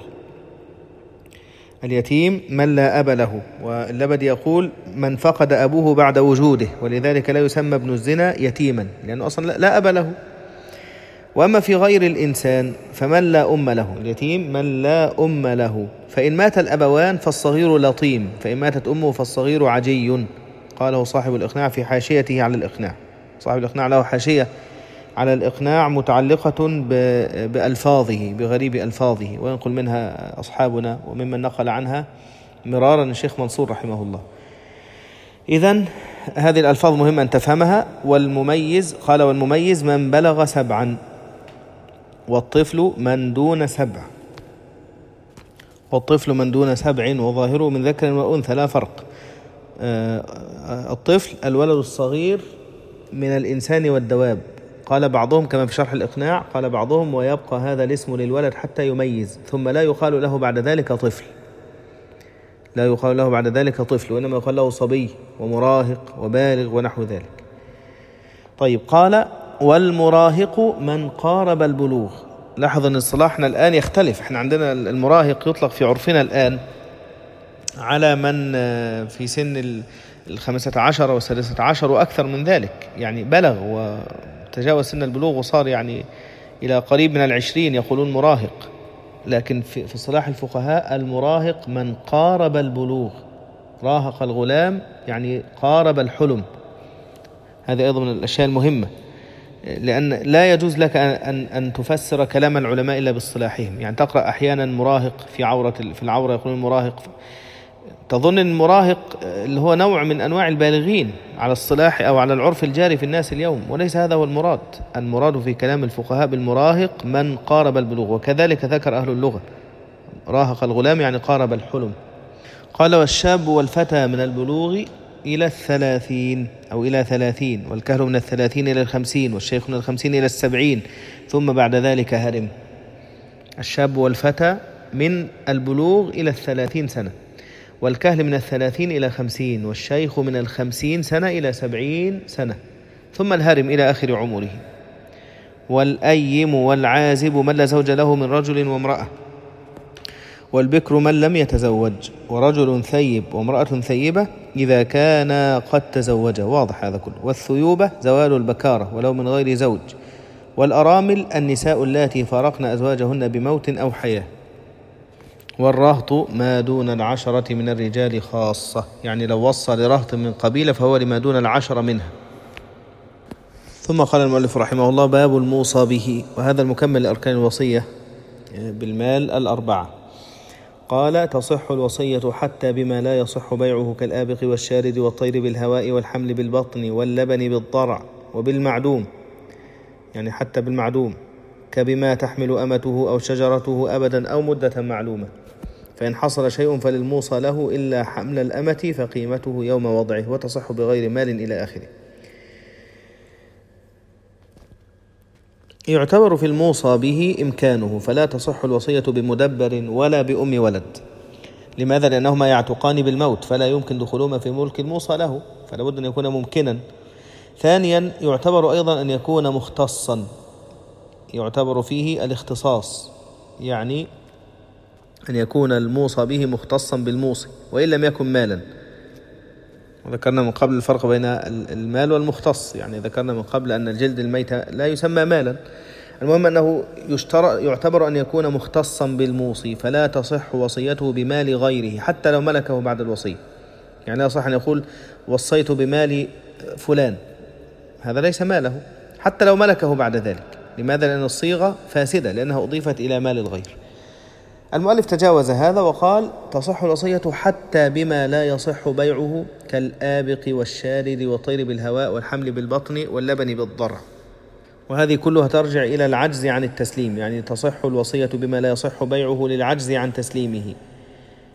اليتيم من لا أب له، واللبد يقول من فقد أبوه بعد وجوده، ولذلك لا يسمى ابن الزنا يتيما لأنه أصلا لا أب له. وأما في غير الإنسان فمن لا أم له، اليتيم من لا أم له، فإن مات الأبوان فالصغير لطيم، فإن ماتت أمه فالصغير عجي. قاله صاحب الإقناع في حاشيته على الإقناع. صاحب الإقناع له حاشية على الإقناع متعلقة بألفاظه، بغريب ألفاظه، وينقل منها أصحابنا وممن نقل عنها مرارا الشيخ منصور رحمه الله. إذن هذه الألفاظ مهمة أن تفهمها. والمميز قال والمميز من بلغ سبعا، والطفل من دون سبع، والطفل من دون سبع وظاهره من ذكر وأنثى لا فرق. الطفل الولد الصغير من الإنسان والدواب. قال بعضهم كما في شرح الإقناع، قال بعضهم ويبقى هذا الاسم للولد حتى يميز، ثم لا يقال له بعد ذلك طفل، لا يقال له بعد ذلك طفل، وإنما يقال له صبي ومراهق وبالغ ونحو ذلك. طيب، قال والمراهق من قارب البلوغ. لاحظ أن اصطلاحنا الآن يختلف. احنا عندنا المراهق يطلق في عرفنا الآن على من في سن الخمسة عشر والسادسة عشر وأكثر من ذلك، يعني بلغ وتجاوز سن البلوغ وصار يعني إلى قريب من العشرين يقولون مراهق. لكن في في اصطلاح الفقهاء المراهق من قارب البلوغ. راهق الغلام يعني قارب الحلم. هذه أيضا من الأشياء المهمة، لأن لا يجوز لك أن أن تفسر كلام العلماء إلا باصطلاحهم. يعني تقرأ أحيانا مراهق في عورة في العورة يقولون مراهق، تظن المراهق اللي هو نوع من أنواع البالغين على الصلاح أو على العرف الجاري في الناس اليوم، وليس هذا هو المراد. المراد في كلام الفقهاء بالمراهق من قارب البلوغ، وكذلك ذكر أهل اللغة راهق الغلام يعني قارب الحلم. قال والشاب والفتى من البلوغ إلى الثلاثين أو إلى ثلاثين، والكهل من الثلاثين إلى الخمسين، والشيخ من الخمسين إلى السبعين، ثم بعد ذلك هرم. الشاب والفتى من البلوغ إلى الثلاثين سنة، والكهل من الثلاثين إلى خمسين، والشيخ من الخمسين سنة إلى سبعين سنة، ثم الهرم إلى آخر عمره. والأيم والعازب من لا زوج له من رجل وامرأة، والبكر من لم يتزوج، ورجل ثيب وامرأة ثيبة إذا كان قد تزوج. واضح هذا كله. والثيوبة زوال البكارة ولو من غير زوج. والأرامل النساء اللاتي فارقن أزواجهن بموت أو حياة. والرهط ما دون العشرة من الرجال خاصة، يعني لو وصى لرهط من قبيلة فهو لما دون العشرة منها. ثم قال المؤلف رحمه الله باب الموصى به، وهذا المكمل لأركان الوصية بالمال الأربعة. قال تصح الوصية حتى بما لا يصح بيعه كالآبق والشارد والطير بالهواء والحمل بالبطن واللبن بالضرع وبالمعدوم، يعني حتى بالمعدوم، كبما تحمل أمته أو شجرته أبدا أو مدة معلومة. فإن حصل شيء فللموصى له إلا حمل الأمة فقيمته يوم وضعه، وتصح بغير مال إلى آخره. يعتبر في الموصى به إمكانه، فلا تصح الوصية بمدبر ولا بأم ولد. لماذا؟ لأنهما يعتقان بالموت، فلا يمكن دخولهما في ملك الموصى له، فلا بد أن يكون ممكنا. ثانيا يعتبر أيضا أن يكون مختصا، يعتبر فيه الاختصاص، يعني أن يكون الموصى به مختصا بالموصي وإن لم يكن مالا. وذكرنا من قبل الفرق بين المال والمختص، يعني ذكرنا من قبل أن الجلد الميت لا يسمى مالا. المهم أنه يعتبر أن يكون مختصا بالموصي، فلا تصح وصيته بمال غيره حتى لو ملكه بعد الوصية. يعني لا يصح أن يقول وصيت بمال فلان، هذا ليس ماله حتى لو ملكه بعد ذلك. لماذا؟ لأن الصيغة فاسدة، لأنها أضيفت إلى مال الغير. المؤلف تجاوز هذا وقال تصح الوصية حتى بما لا يصح بيعه كالآبق والشارد والطير بالهواء والحمل بالبطن واللبن بالضرع. وهذه كلها ترجع إلى العجز عن التسليم، يعني تصح الوصية بما لا يصح بيعه للعجز عن تسليمه.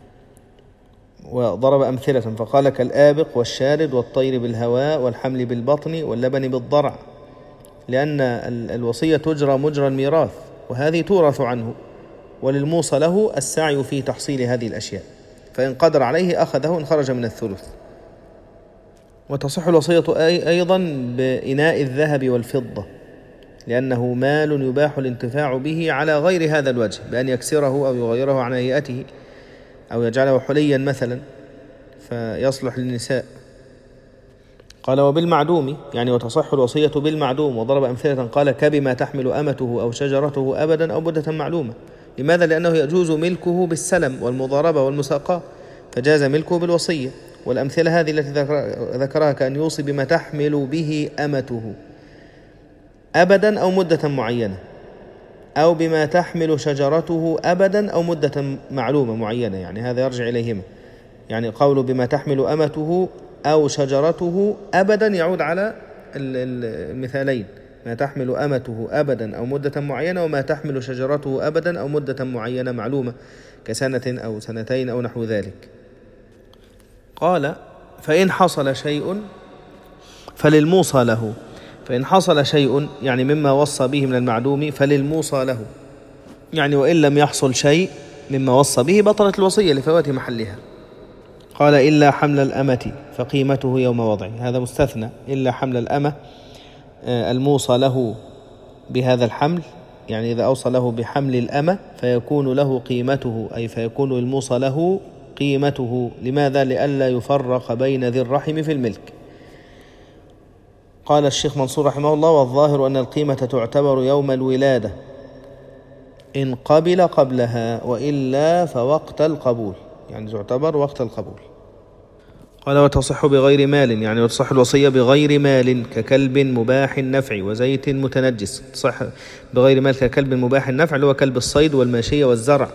وضرب أمثلة فقال كالآبق والشارد والطير بالهواء والحمل بالبطن واللبن بالضرع، لأن الوصية تجرى مجرى الميراث، وهذه تورث عنه، وللموصى له السعي في تحصيل هذه الأشياء، فإن قدر عليه أخذه إن خرج من الثلث. وتصح الوصية أيضا بإناء الذهب والفضة، لأنه مال يباح الانتفاع به على غير هذا الوجه، بأن يكسره أو يغيره عن هيئته أو يجعله حليا مثلا فيصلح للنساء. قال وبالمعدوم، يعني وتصح الوصية بالمعدوم، وضرب أمثلة قال كبما تحمل أمته أو شجرته أبدا أو مدة معلومة. لماذا؟ لأنه يجوز ملكه بالسلم والمضاربة والمساقاة، فجاز ملكه بالوصية. والأمثلة هذه التي ذكرها كأن يوصي بما تحمل به أمته أبدا أو مدة معينة، أو بما تحمل شجرته أبدا أو مدة معلومة معينة، يعني هذا يرجع إليهما. يعني قول بما تحمل أمته أو شجرته أبدا يعود على المثالين، ما تحمل أمته أبدا أو مدة معينة، وما تحمل شجرته أبدا أو مدة معينة معلومة كسنة أو سنتين أو نحو ذلك. قال فإن حصل شيء فللموصى له، فإن حصل شيء يعني مما وصى به من المعدوم فللموصى له، يعني وإن لم يحصل شيء مما وصى به بطلت الوصية لفوات محلها. قال إلا حمل الأمة فقيمته يوم وضعه، هذا مستثنى، إلا حمل الأمة الموصى له بهذا الحمل، يعني إذا أوصى له بحمل الأمة فيكون له قيمته، أي فيكون الموصى له قيمته. لماذا؟ لئلا يفرق بين ذي الرحم في الملك. قال الشيخ منصور رحمه الله والظاهر أن القيمة تعتبر يوم الولادة إن قبل قبلها، وإلا فوقت القبول، يعني تعتبر وقت القبول. قال وتصح بغير مال، يعني وتصح الوصية بغير مال ككلب مباح النفع وزيت متنجس. تصح بغير مال ككلب مباح النفع اللي هو كلب الصيد والماشية والزرع،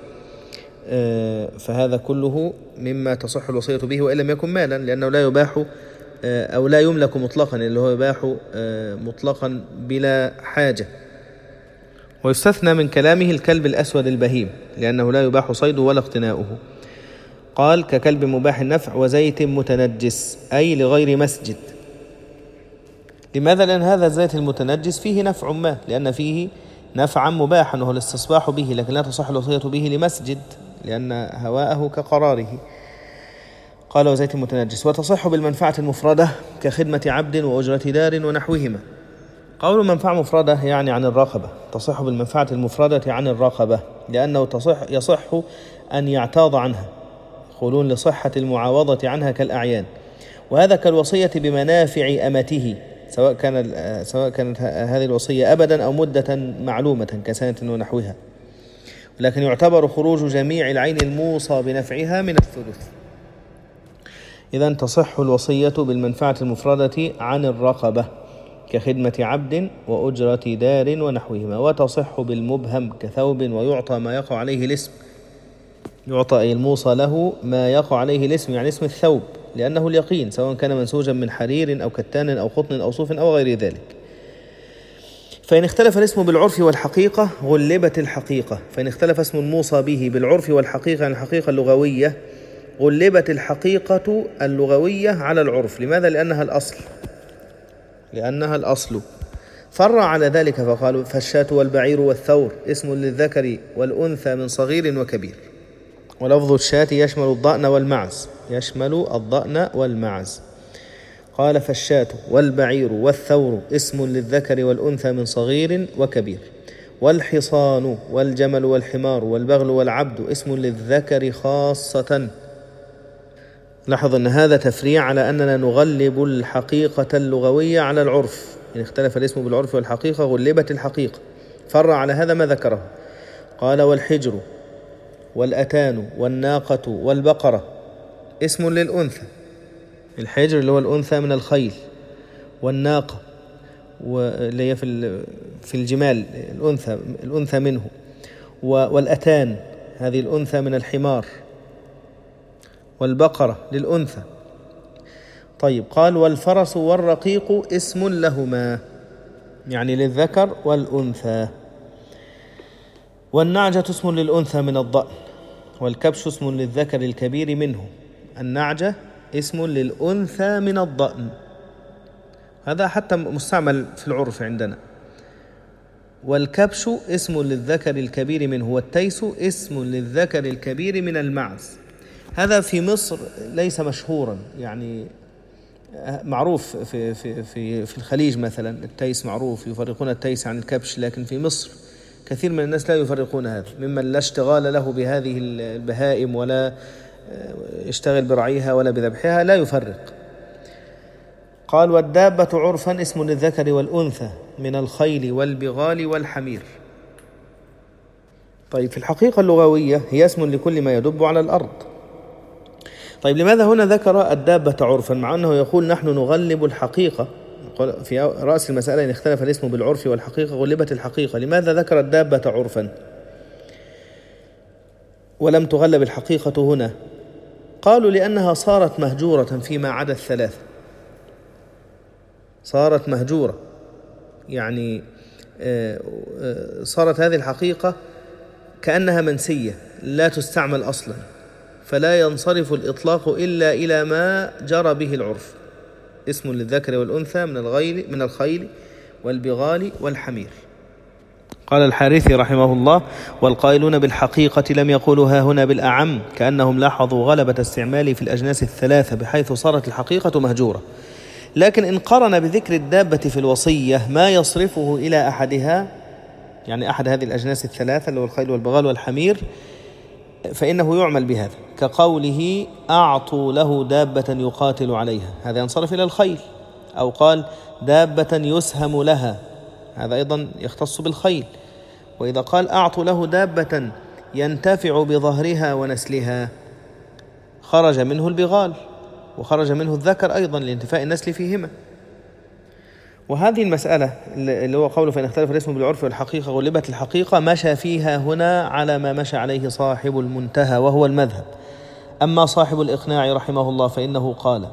فهذا كله مما تصح الوصية به وإن لم يكن مالا، لأنه لا يباح أو لا يملك مطلقا، اللي هو يباح مطلقا بلا حاجة. ويستثنى من كلامه الكلب الأسود البهيم، لأنه لا يباح صيده ولا اقتناؤه. قال ككلب مباح النفع وزيت متنجس، أي لغير مسجد. لماذا؟ لأن هذا الزيت المتنجس فيه نفع ما، لأن فيه نفعا مباحا وهو الاستصباح به، لكن لا تصح الوصية به لمسجد لأن هواءه كقراره. قال وزيت متنجس. وتصح بالمنفعة المفردة كخدمة عبد وأجرة دار ونحوهما. قول منفعة مفردة يعني عن الرقبة، تصح بالمنفعة المفردة عن الرقبة، لأنه تصح يصح أن يعتاض عنها، يقولون لصحة المعاوضة عنها كالأعيان، وهذا كالوصية بمنافع أمته، سواء كان سواء كانت هذه الوصية أبدا أو مدة معلومة كسنة ونحوها، لكن يعتبر خروج جميع العين الموصى بنفعها من الثلث. إذن تصح الوصية بالمنفعة المفردة عن الرقبة كخدمة عبد وأجرة دار ونحوهما. وتصح بالمبهم كثوب ويعطى ما يقع عليه الاسم، يعطى أي الموصى له ما يقع عليه الاسم، يعني اسم الثوب، لأنه اليقين، سواء كان منسوجا من حرير أو كتان أو قطن أو صوف أو غير ذلك. فإن اختلف الاسم بالعرف والحقيقة غلبت الحقيقة، فإن اختلف اسم الموصى به بالعرف والحقيقة عن الحقيقة اللغوية غلبت الحقيقة اللغوية على العرف. لماذا؟ لأنها الأصل، لأنها الأصل. فرع على ذلك فقالوا فالشاة والبعير والثور اسم للذكر والأنثى من صغير وكبير. ولفظ الشاة يشمل الضأن والمعز، يشمل الضأن والمعز. قال فالشاة والبعير والثور اسم للذكر والأنثى من صغير وكبير. والحصان والجمل والحمار والبغل والعبد اسم للذكر خاصة. لاحظ أن هذا تفريع على أننا نغلب الحقيقة اللغوية على العرف. إن اختلف الاسم بالعرف والحقيقة غلبت الحقيقة. فرع على هذا ما ذكره. قال والحجر والأتان والناقة والبقرة اسم للأنثى، الحجر اللي هو الأنثى من الخيل، والناقة واللي هي في في الجمال الأنثى الأنثى منه، والأتان هذه الأنثى من الحمار، والبقرة للأنثى. طيب قال والفرس والرقيق اسم لهما، يعني للذكر والأنثى. والنعجة اسم للأنثى من الضأن، والكبش اسم للذكر الكبير منه، النعجة اسم للأنثى من الضأن، هذا حتى مستعمل في العرف عندنا. والكبش اسم للذكر الكبير منه، والتيس اسم للذكر الكبير من المعز. هذا في مصر ليس مشهورا، يعني معروف في في في في الخليج مثلا التيس معروف، يفرقون التيس عن الكبش، لكن في مصر كثير من الناس لا يفرقون هذا، ممن لا اشتغال له بهذه البهائم ولا يشتغل برعيها ولا بذبحها لا يفرق. قال: والدابة عرفا اسم للذكر والأنثى من الخيل والبغال والحمير. طيب في الحقيقة اللغوية هي اسم لكل ما يدب على الأرض. طيب لماذا هنا ذكر الدابة عرفا مع أنه يقول نحن نغلب الحقيقة؟ في رأس المسألة إن اختلف الاسم بالعرف والحقيقة غلبت الحقيقة، لماذا ذكر الدابة عرفا ولم تغلب الحقيقة هنا؟ قالوا لأنها صارت مهجورة فيما عدا الثلاثة، صارت مهجورة، يعني صارت هذه الحقيقة كأنها منسية لا تستعمل أصلا، فلا ينصرف الإطلاق إلا إلى ما جرى به العرف. اسم للذكر والأنثى من الغيل من الخيل والبغال والحمير. قال الحارثي رحمه الله: والقائلون بالحقيقة لم يقولوا ها هنا بالأعم، كأنهم لاحظوا غلبة استعماله في الأجناس الثلاثة بحيث صارت الحقيقة مهجورة. لكن إن قرن بذكر الدابة في الوصية ما يصرفه إلى أحدها، يعني أحد هذه الأجناس الثلاثة اللي هو الخيل والبغال والحمير، فإنه يعمل بهذا، كقوله: أعطوا له دابة يقاتل عليها، هذا ينصرف إلى الخيل. أو قال: دابة يسهم لها، هذا أيضا يختص بالخيل. وإذا قال: أعطوا له دابة ينتفع بظهرها ونسلها، خرج منه البغال وخرج منه الذكر أيضا لانتفاء النسل فيهما. وهذه المسألة اللي هو قوله: فإن اختلف الاسم بالعرف والحقيقة غلبت الحقيقة، مشى فيها هنا على ما مشى عليه صاحب المنتهى وهو المذهب. أما صاحب الإقناع رحمه الله فإنه قال: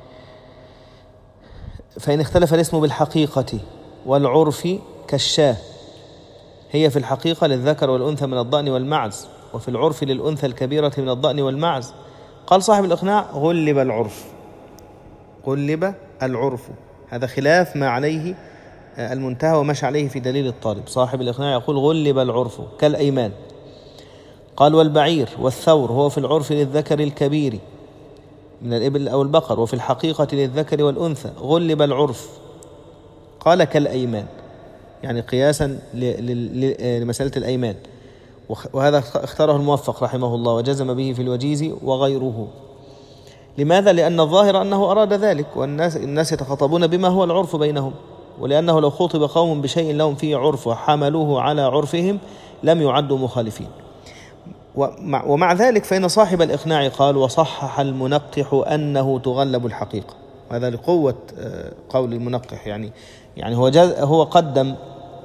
فإن اختلف الاسم بالحقيقة والعرف كالشاة، هي في الحقيقة للذكر والأنثى من الضأن والمعز، وفي العرف للأنثى الكبيرة من الضأن والمعز. قال صاحب الإقناع: غلب العرف، غلب العرف، هذا خلاف ما عليه المنتهى ومشى عليه في دليل الطالب. صاحب الإقناع يقول: غلب العرف كالأيمان. قال: والبعير والثور هو في العرف للذكر الكبير من الإبل أو البقر، وفي الحقيقة للذكر والأنثى، غلب العرف. قال: كالأيمان، يعني قياسا لمسألة الأيمان، وهذا اختاره الموفق رحمه الله وجزم به في الوجيز وغيره. لماذا؟ لأن الظاهر أنه أراد ذلك، والناس الناس يتخاطبون بما هو العرف بينهم، ولأنه لو خاطب قوم بشيء لهم فيه عرف وحملوه على عرفهم لم يعدوا مخالفين. ومع, ومع ذلك فإن صاحب الإقناع قال: وصحح المنقح أنه تغلب الحقيقة، وهذا لقوة قول المنقح، يعني يعني هو هو قدم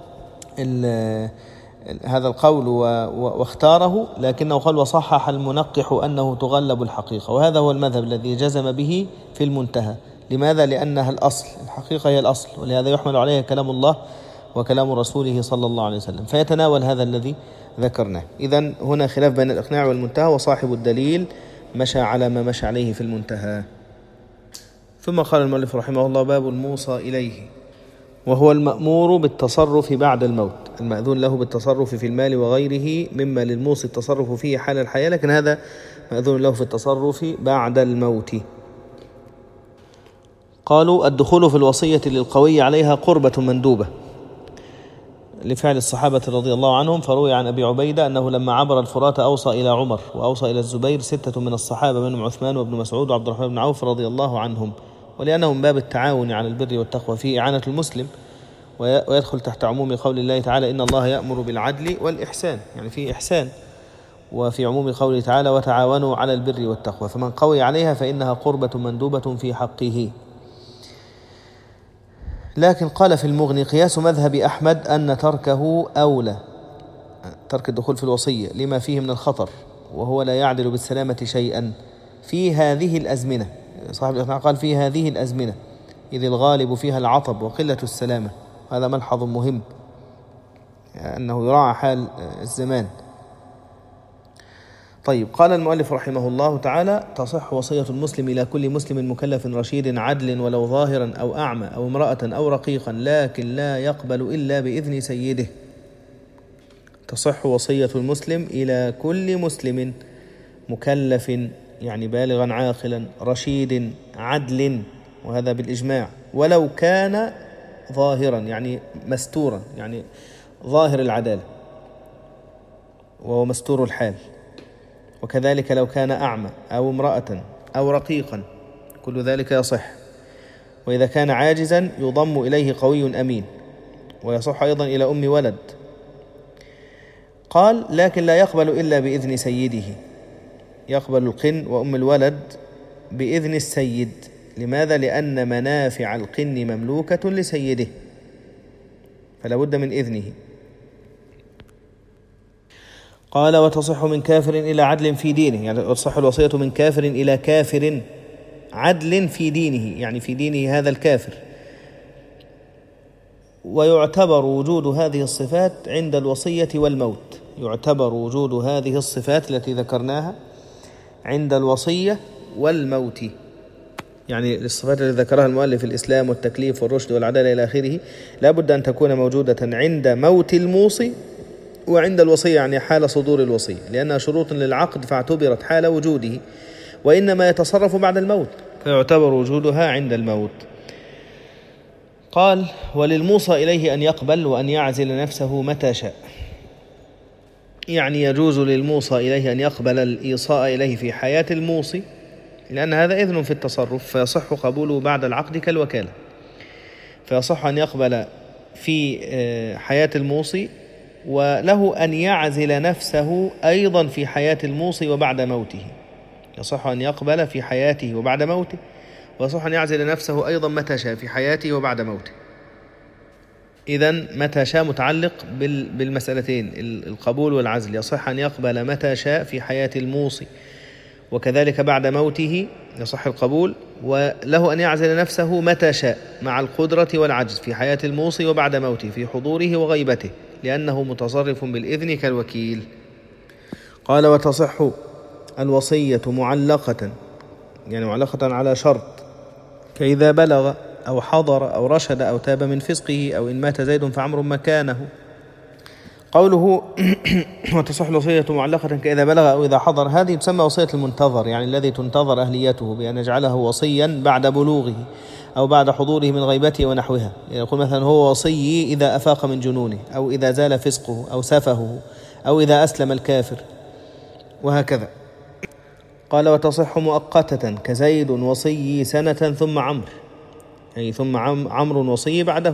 هذا القول واختاره، لكنه قال: وصحح المنقح أنه تغلب الحقيقة، وهذا هو المذهب الذي جزم به في المنتهى. لماذا؟ لأنها الأصل، الحقيقة هي الأصل، ولهذا يحمل عليها كلام الله وكلام رسوله صلى الله عليه وسلم، فيتناول هذا الذي ذكرناه. إذن هنا خلاف بين الإقناع والمنتهى، وصاحب الدليل مشى على ما مشى عليه في المنتهى. ثم قال المؤلف رحمه الله: باب الموصى إليه، وهو المأمور بالتصرف بعد الموت، المأذون له بالتصرف في المال وغيره مما للموصي التصرف فيه حال الحياة، لكن هذا مأذون له في التصرف بعد الموت. قالوا: الدخول في الوصية للقوي عليها قربة مندوبة لفعل الصحابة رضي الله عنهم، فروي عن أبي عبيدة أنه لما عبر الفرات أوصى إلى عمر وأوصى إلى الزبير ستة من الصحابة منهم عثمان وابن مسعود وعبد الرحمن بن عوف رضي الله عنهم، ولأنه من باب التعاون على البر والتقوى فيه إعانة المسلم، ويدخل تحت عموم قول الله تعالى: إن الله يأمر بالعدل والإحسان، يعني فيه إحسان، وفي عموم قوله تعالى: وتعاونوا على البر والتقوى، فمن قوي عليها فإنها قربة مندوبة في حقه. لكن قال في المغني: قياس مذهب أحمد أن تركه أولى، ترك الدخول في الوصية لما فيه من الخطر، وهو لا يعدل بالسلامة شيئا في هذه الأزمنة. صاحب الإقناع قال: في هذه الأزمنة، إذ الغالب فيها العطب وقلة السلامة. هذا ملحظ مهم، أنه يراعى حال الزمان. طيب، قال المؤلف رحمه الله تعالى: تصح وصية المسلم إلى كل مسلم مكلف رشيد عدل ولو ظاهرا أو أعمى أو امرأة أو رقيقا، لكن لا يقبل إلا بإذن سيده. تصح وصية المسلم إلى كل مسلم مكلف، يعني بالغا عاقلا، رشيد، عدل، وهذا بالإجماع، ولو كان ظاهرا يعني مستورا، يعني ظاهر العدالة وهو مستور الحال، وكذلك لو كان أعمى أو امرأة أو رقيقا، كل ذلك يصح. وإذا كان عاجزا يضم إليه قوي أمين، ويصح أيضا إلى أم ولد. قال: لكن لا يقبل إلا بإذن سيده، يقبل القن وأم الولد بإذن السيد. لماذا؟ لأن منافع القن مملوكة لسيده، فلا بد من إذنه. قال: وتصح من كافر إلى عدل في دينه، يعني تصح الوصية من كافر إلى كافر عدل في دينه، يعني في دينه هذا الكافر. ويعتبر وجود هذه الصفات عند الوصية والموت، يعتبر وجود هذه الصفات التي ذكرناها عند الوصية والموت، يعني الصفات التي ذكرها المؤلف: الإسلام والتكليف والرشد والعدالة إلى آخره، لا بد أن تكون موجودة عند موت الموصي وعند الوصية، يعني حال صدور الوصية، لأنها شروط للعقد فاعتبرت حال وجوده، وإنما يتصرف بعد الموت، فيعتبر وجودها عند الموت. قال: وللموصى إليه أن يقبل وأن يعزل نفسه متى شاء، يعني يجوز للموصى إليه أن يقبل الإيصاء إليه في حياة الموصي، لأن هذا إذن في التصرف، فيصح قبوله بعد العقد كالوكالة، فيصح أن يقبل في حياة الموصي، وله أن يعزل نفسه أيضا في حياة الموصي وبعد موته، يصح أن يقبل في حياته وبعد موته، ويصح أن يعزل نفسه أيضا متى شاء في حياته وبعد موته. إذن متى شاء متعلق بالمسألتين، القبول والعزل، يصح أن يقبل متى شاء في حياة الموصي، وكذلك بعد موته يصح القبول، وله أن يعزل نفسه متى شاء مع القدرة والعجز في حياة الموصي وبعد موته، في حضوره وغيبته، لأنه متصرف بالإذن كالوكيل. قال: وتصح الوصية معلقة، يعني معلقة على شرط، كإذا بلغ أو حضر أو رشد أو تاب من فسقه، أو إن مات زيد فعمر مكانه. قوله: وتصح الوصية معلقة كإذا بلغ أو إذا حضر، هذه تسمى وصية المنتظر، يعني الذي تنتظر أهليته بأن يجعله وصيا بعد بلوغه أو بعد حضوره من غيبته ونحوها. يقول مثلا: هو وصي إذا أفاق من جنونه، أو إذا زال فسقه أو سفهه، أو إذا أسلم الكافر، وهكذا. قال: وتصح مؤقتة كزيد وصي سنة ثم عمرو، أي ثم عمرو وصي بعده.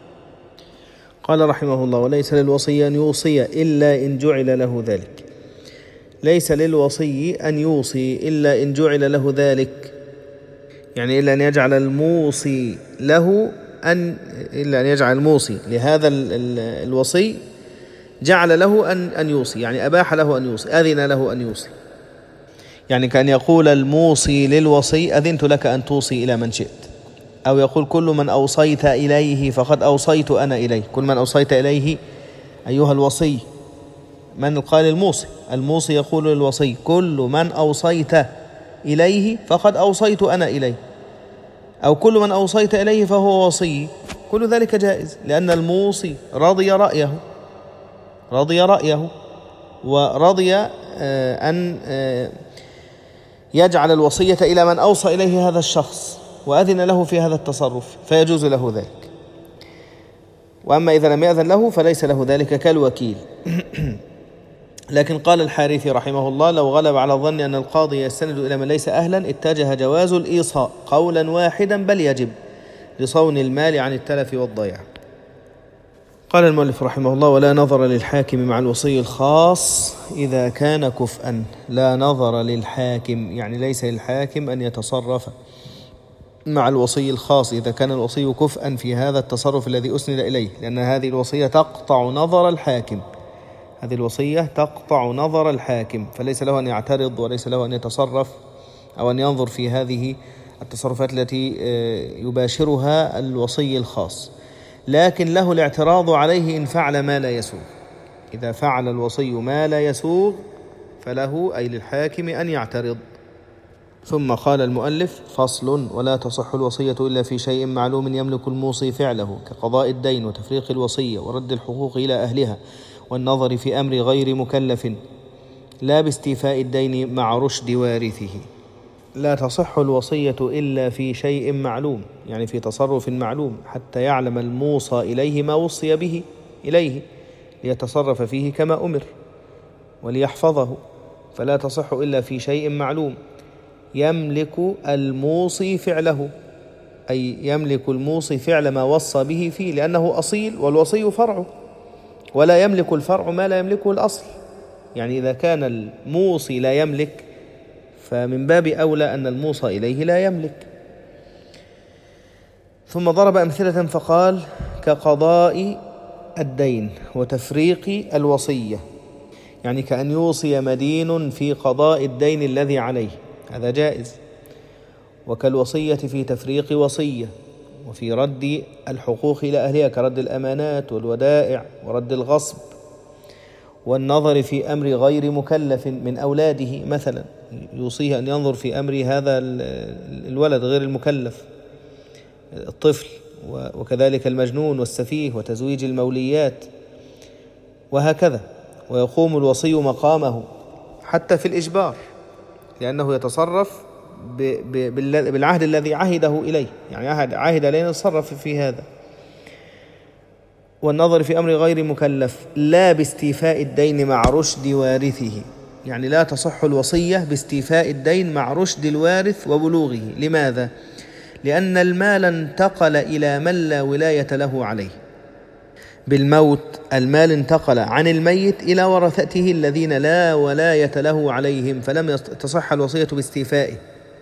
قال رحمه الله: وليس للوصي أن يوصي إلا إن جعل له ذلك، ليس للوصي أن يوصي إلا إن جعل له ذلك، يعني إلا أن يجعل الموصي له أن إلا أن يجعل الموصي لهذا الوصي جعل له أن أن يوصي، يعني أباح له أن يوصي، أذن له أن يوصي، يعني كأن يقول الموصي للوصي: أذنت لك أن توصي إلى من شئت، أو يقول: كل من أوصيت إليه فقد أوصيت أنا إليه، كل من أوصيت إليه أيها الوصي. من قال؟ الموصي، الموصي يقول للوصي: كل من أوصيت إليه فقد أوصيت أنا إليه، أو كل من أوصيت إليه فهو وصي. كل ذلك جائز، لأن الموصي رضي رأيه رضي رأيه ورضي أن يجعل الوصية إلى من أوصى إليه هذا الشخص، وأذن له في هذا التصرف، فيجوز له ذلك. وأما إذا لم يأذن له فليس له ذلك كالوكيل. لكن قال الحارثي رحمه الله: لو غلب على الظن أن القاضي يستند إلى من ليس أهلا اتجه جواز الإيصاء قولا واحدا، بل يجب، لصون المال عن التلف والضياع. قال المؤلف رحمه الله: ولا نظر للحاكم مع الوصي الخاص إذا كان كفءا. لا نظر للحاكم، يعني ليس للحاكم أن يتصرف مع الوصي الخاص إذا كان الوصي كفءا في هذا التصرف الذي أسند إليه، لأن هذه الوصية تقطع نظر الحاكم، هذه الوصية تقطع نظر الحاكم، فليس له أن يعترض وليس له أن يتصرف أو أن ينظر في هذه التصرفات التي يباشرها الوصي الخاص. لكن له الاعتراض عليه إن فعل ما لا يسوغ، إذا فعل الوصي ما لا يسوغ فله أي للحاكم أن يعترض. ثم قال المؤلف: فصل: ولا تصح الوصية إلا في شيء معلوم يملك الموصي فعله، كقضاء الدين وتفريق الوصية ورد الحقوق إلى أهلها والنظر في أمر غير مكلف، لا باستيفاء الدين مع رشد وارثه. لا تصح الوصية إلا في شيء معلوم، يعني في تصرف معلوم، حتى يعلم الموصى إليه ما وصي به إليه ليتصرف فيه كما أمر وليحفظه. فلا تصح إلا في شيء معلوم يملك الموصي فعله، أي يملك الموصي فعل ما وصى به فيه، لأنه أصيل والوصي فرعه، ولا يملك الفرع ما لا يملكه الأصل. يعني إذا كان الموصي لا يملك، فمن باب أولى أن الموصى إليه لا يملك. ثم ضرب أمثلة فقال: كقضاء الدين وتفريق الوصية، يعني كأن يوصي مدين في قضاء الدين الذي عليه، هذا جائز. وكالوصية في تفريق وصية، وفي رد الحقوق إلى أهلها، كرد الأمانات والودائع ورد الغصب، والنظر في أمر غير مكلف من أولاده، مثلا يوصيه أن ينظر في أمر هذا الولد غير المكلف، الطفل، وكذلك المجنون والسفيه، وتزويج الموليات، وهكذا. ويقوم الوصي مقامه حتى في الإجبار، لأنه يتصرف بالعهد الذي عهده إليه، يعني عهد, عهد إليه يتصرف في هذا. والنظر في أمر غير مكلف، لا باستيفاء الدين مع رشد وارثه، يعني لا تصح الوصية باستيفاء الدين مع رشد الوارث وبلوغه. لماذا؟ لأن المال انتقل إلى من لا ولاية له عليه. بالموت المال انتقل عن الميت إلى ورثته الذين لا ولاية له عليهم، فلم تصح الوصية باستيفائه.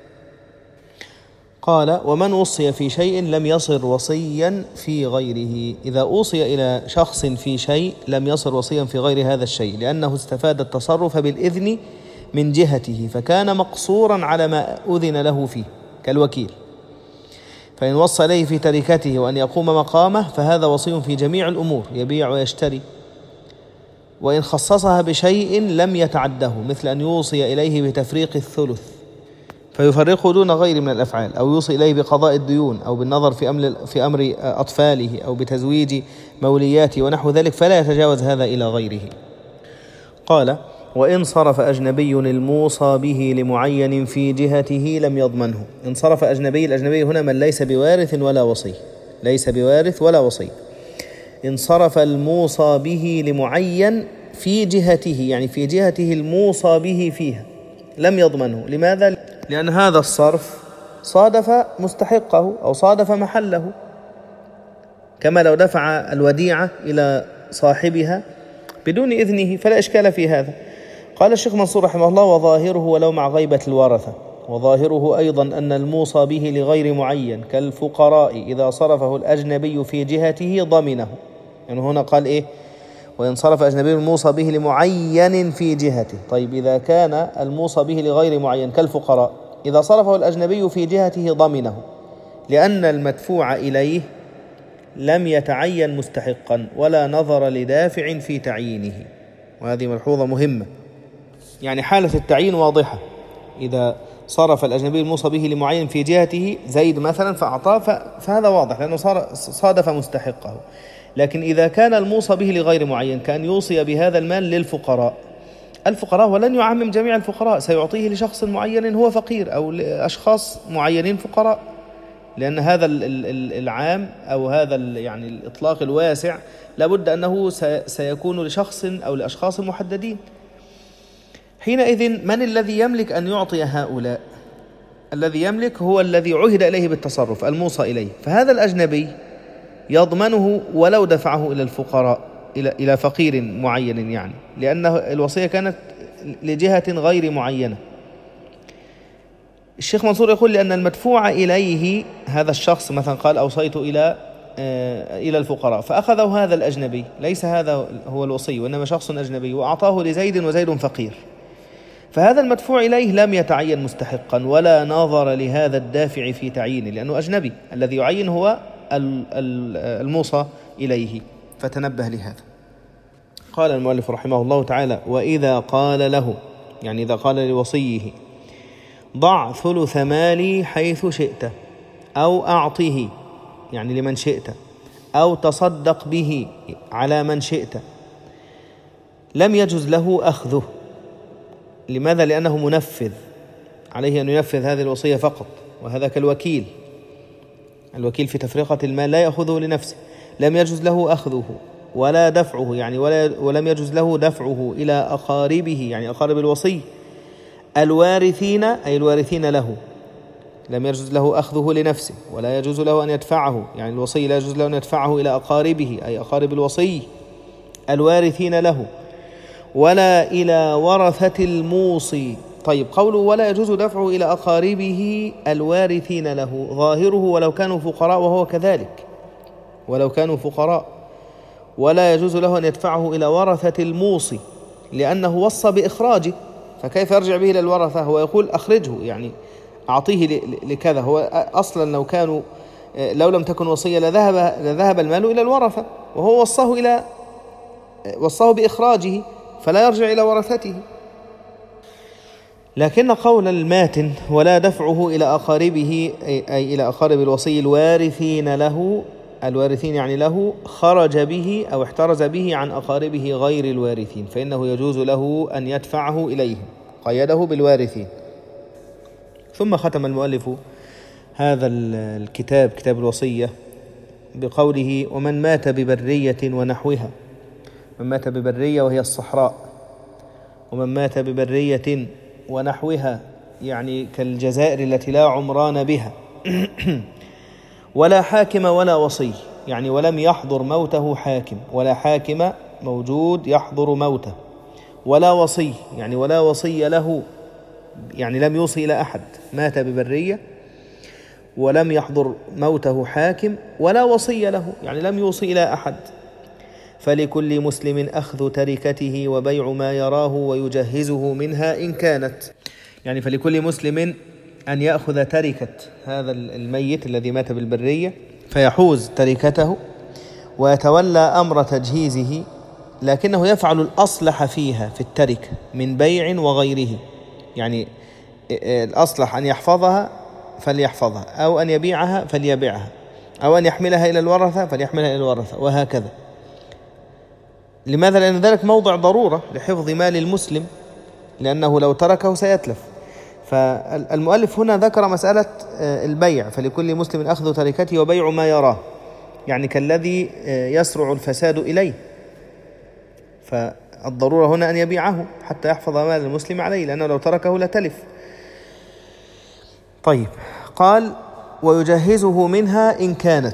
قال: ومن وصي في شيء لم يصر وصيا في غيره. إذا أوصي إلى شخص في شيء لم يصر وصيا في غير هذا الشيء، لأنه استفاد التصرف بالإذن من جهته، فكان مقصورا على ما أذن له فيه، كالوكيل. فإن وصى إليه في تركته وأن يقوم مقامه فهذا وصي في جميع الأمور، يبيع ويشتري. وإن خصصها بشيء لم يتعده، مثل أن يوصي إليه بتفريق الثلث فيفرقه دون غير من الأفعال، أو يوصي إليه بقضاء الديون، أو بالنظر في أمر, في أمر أطفاله، أو بتزويج مولياته ونحو ذلك، فلا يتجاوز هذا إلى غيره. قال: وإن صرف أجنبي الموصى به لمعين في جهته لم يضمنه. إن صرف أجنبي، الأجنبي هنا من ليس بوارث ولا وصي، ليس بوارث ولا وصي. إن صرف الموصى به لمعين في جهته، يعني في جهته الموصى به فيها، لم يضمنه. لماذا؟ لأن هذا الصرف صادف مستحقه أو صادف محله، كما لو دفع الوديعة إلى صاحبها بدون إذنه، فلا إشكال في هذا. قال الشيخ منصور رحمه الله: وظاهره ولو مع غيبة الورثة. وظاهره أيضا أن الموصى به لغير معين كالفقراء إذا صرفه الأجنبي في جهته ضمنه. يعني هنا قال إيه؟ وإن صرف أجنبي الموصى به لمعين في جهته. طيب إذا كان الموصى به لغير معين كالفقراء، إذا صرفه الأجنبي في جهته ضمنه، لأن المدفوع إليه لم يتعين مستحقا ولا نظر لدافع في تعيينه. وهذه ملحوظة مهمة، يعني حالة التعيين واضحة. إذا صرف الأجنبي الموصى به لمعين في جهته، زيد مثلا، فأعطاه، فهذا واضح لأنه صادف مستحقه. لكن إذا كان الموصى به لغير معين، كان يوصي بهذا المال للفقراء، الفقراء ولن يعمم جميع الفقراء، سيعطيه لشخص معين هو فقير، أو لأشخاص معينين فقراء، لأن هذا العام أو هذا يعني الإطلاق الواسع لابد أنه سيكون لشخص أو لأشخاص محددين. حينئذ من الذي يملك أن يعطي هؤلاء؟ الذي يملك هو الذي عهد إليه بالتصرف، الموصى إليه. فهذا الأجنبي يضمنه ولو دفعه إلى الفقراء، إلى إلى فقير معين، يعني لأن الوصية كانت لجهة غير معينة. الشيخ منصور يقول: لأن المدفوع إليه هذا الشخص، مثلا قال أوصيت إلى إلى الفقراء، فأخذه هذا الأجنبي، ليس هذا هو الوصي وإنما شخص أجنبي، وأعطاه لزيد وزيد فقير، فهذا المدفوع إليه لم يتعين مستحقا ولا نظر لهذا الدافع في تعيينه، لأنه أجنبي، الذي يعين هو الموصى إليه. فتنبه لهذا. قال المؤلف رحمه الله تعالى: وإذا قال له يعني إذا قال لوصيه ضع ثلث مالي حيث شئت، أو أعطه يعني لمن شئت، أو تصدق به على من شئت، لم يجوز له أخذه. لماذا؟ لأنه منفذ، عليه أن ينفذ هذه الوصية فقط، وهذا كالوكيل. الوكيل في تفرقة المال لا يأخذه لنفسه، لم يجوز له أخذه ولا دفعه، يعني ولا ولم يجوز له دفعه إلى أقاربه، يعني أقارب الوصي الوارثين، أي الوارثين له. لم يجوز له أخذه لنفسه، ولا يجوز له أن يدفعه، يعني الوصي لا يجوز له أن يدفعه إلى أقاربه، أي أقارب الوصي الوارثين له، ولا إلى ورثة الموصي. طيب، قوله ولا يجوز دفعه إلى أقاربه الوارثين له، ظاهره ولو كانوا فقراء، وهو كذلك ولو كانوا فقراء، ولا يجوز له أن يدفعه إلى ورثة الموصي، لأنه وصى بإخراجه، فكيف يرجع به إلى الورثة؟ هو يقول أخرجه، يعني أعطيه لكذا. هو أصلا لو كانوا لو لم تكن وصية لذهب لذهب المال إلى الورثة، وهو وصاه إلى وصاه بإخراجه، فلا يرجع إلى ورثته. لكن قول الماتن ولا دفعه إلى أقاربه، أي إلى أقارب الوصي الوارثين له، الوارثين يعني له، خرج به أو احترز به عن أقاربه غير الوارثين، فإنه يجوز له أن يدفعه إليهم، قيده بالوارثين. ثم ختم المؤلف هذا الكتاب، كتاب الوصية، بقوله ومن مات ببرية ونحوها. من مات ببرية وهي الصحراء، ومن مات ببرية ونحوها يعني كالجزائر التي لا عمران بها، ولا حاكم ولا وصي، يعني ولم يحضر موته حاكم، ولا حاكم موجود يحضر موته، ولا وصي يعني ولا وصي له، يعني لم يوصي إلى أحد، مات ببرية ولم يحضر موته حاكم، ولا وصي له يعني لم يوصي إلى أحد، فلكل مسلم أخذ تركته وبيع ما يراه ويجهزه منها إن كانت، يعني فلكل مسلم أن يأخذ تركة هذا الميت الذي مات بالبرية، فيحوز تركته ويتولى أمر تجهيزه، لكنه يفعل الأصلح فيها في التركة من بيع وغيره، يعني الأصلح أن يحفظها فليحفظها، أو أن يبيعها فليبيعها، أو أن يحملها إلى الورثة فليحملها إلى الورثة، وهكذا. لماذا؟ لأن ذلك موضع ضرورة لحفظ مال المسلم، لأنه لو تركه سيتلف. فالمؤلف هنا ذكر مسألة البيع، فلكل مسلم أخذ تركته وبيع ما يراه، يعني كالذي يسرع الفساد إليه، فالضرورة هنا أن يبيعه حتى يحفظ مال المسلم عليه، لأنه لو تركه لتلف. طيب، قال ويجهزه منها إن كانت،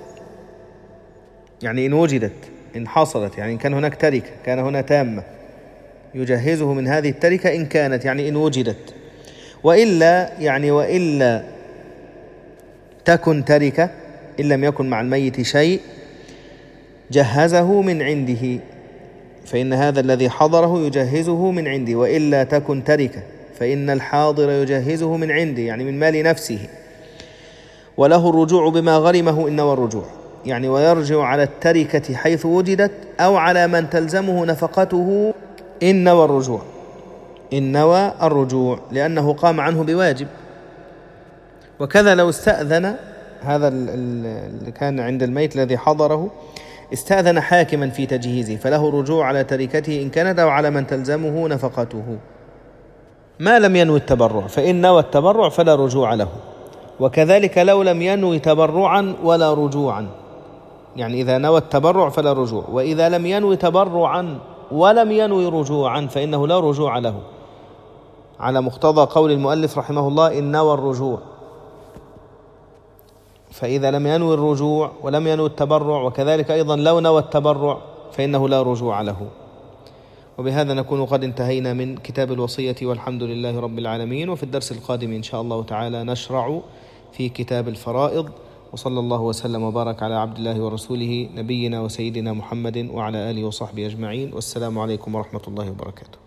يعني إن وجدت، إن حصلت، يعني إن كان هناك تركة، كان هنا تامة، يجهزه من هذه التركة إن كانت، يعني إن وجدت، وإلا يعني وإلا تكن تركة، إن لم يكن مع الميت شيء جهزه من عنده، فإن هذا الذي حضره يجهزه من عنده، وإلا تكن تركة فإن الحاضر يجهزه من عنده، يعني من مال نفسه، وله الرجوع بما غرمه إن نوى الرجوع، يعني ويرجع على التركة حيث وجدت، أو على من تلزمه نفقته إن نوى الرجوع، إن نوى الرجوع، لأنه قام عنه بواجب. وكذا لو استأذن هذا اللي كان عند الميت الذي حضره، استأذن حاكما في تجهيزه، فله الرجوع على تركته إن كانت، أو على من تلزمه نفقته، ما لم ينوي التبرع، فإن نوى التبرع فلا رجوع له. وكذلك لو لم ينوي تبرعا ولا رجوعا، يعني إذا نوى التبرع فلا رجوع، وإذا لم ينوي تبرعا ولم ينوي رجوعا فإنه لا رجوع له، على مقتضى قول المؤلف رحمه الله إن نوى الرجوع. فإذا لم ينوي الرجوع ولم ينوي التبرع، وكذلك أيضا لو نوى التبرع فإنه لا رجوع له. وبهذا نكون قد انتهينا من كتاب الوصية، والحمد لله رب العالمين. وفي الدرس القادم إن شاء الله تعالى نشرع في كتاب الفرائض، وصلى الله وسلم وبارك على عبد الله ورسوله نبينا وسيدنا محمد وعلى آله وصحبه أجمعين، والسلام عليكم ورحمة الله وبركاته.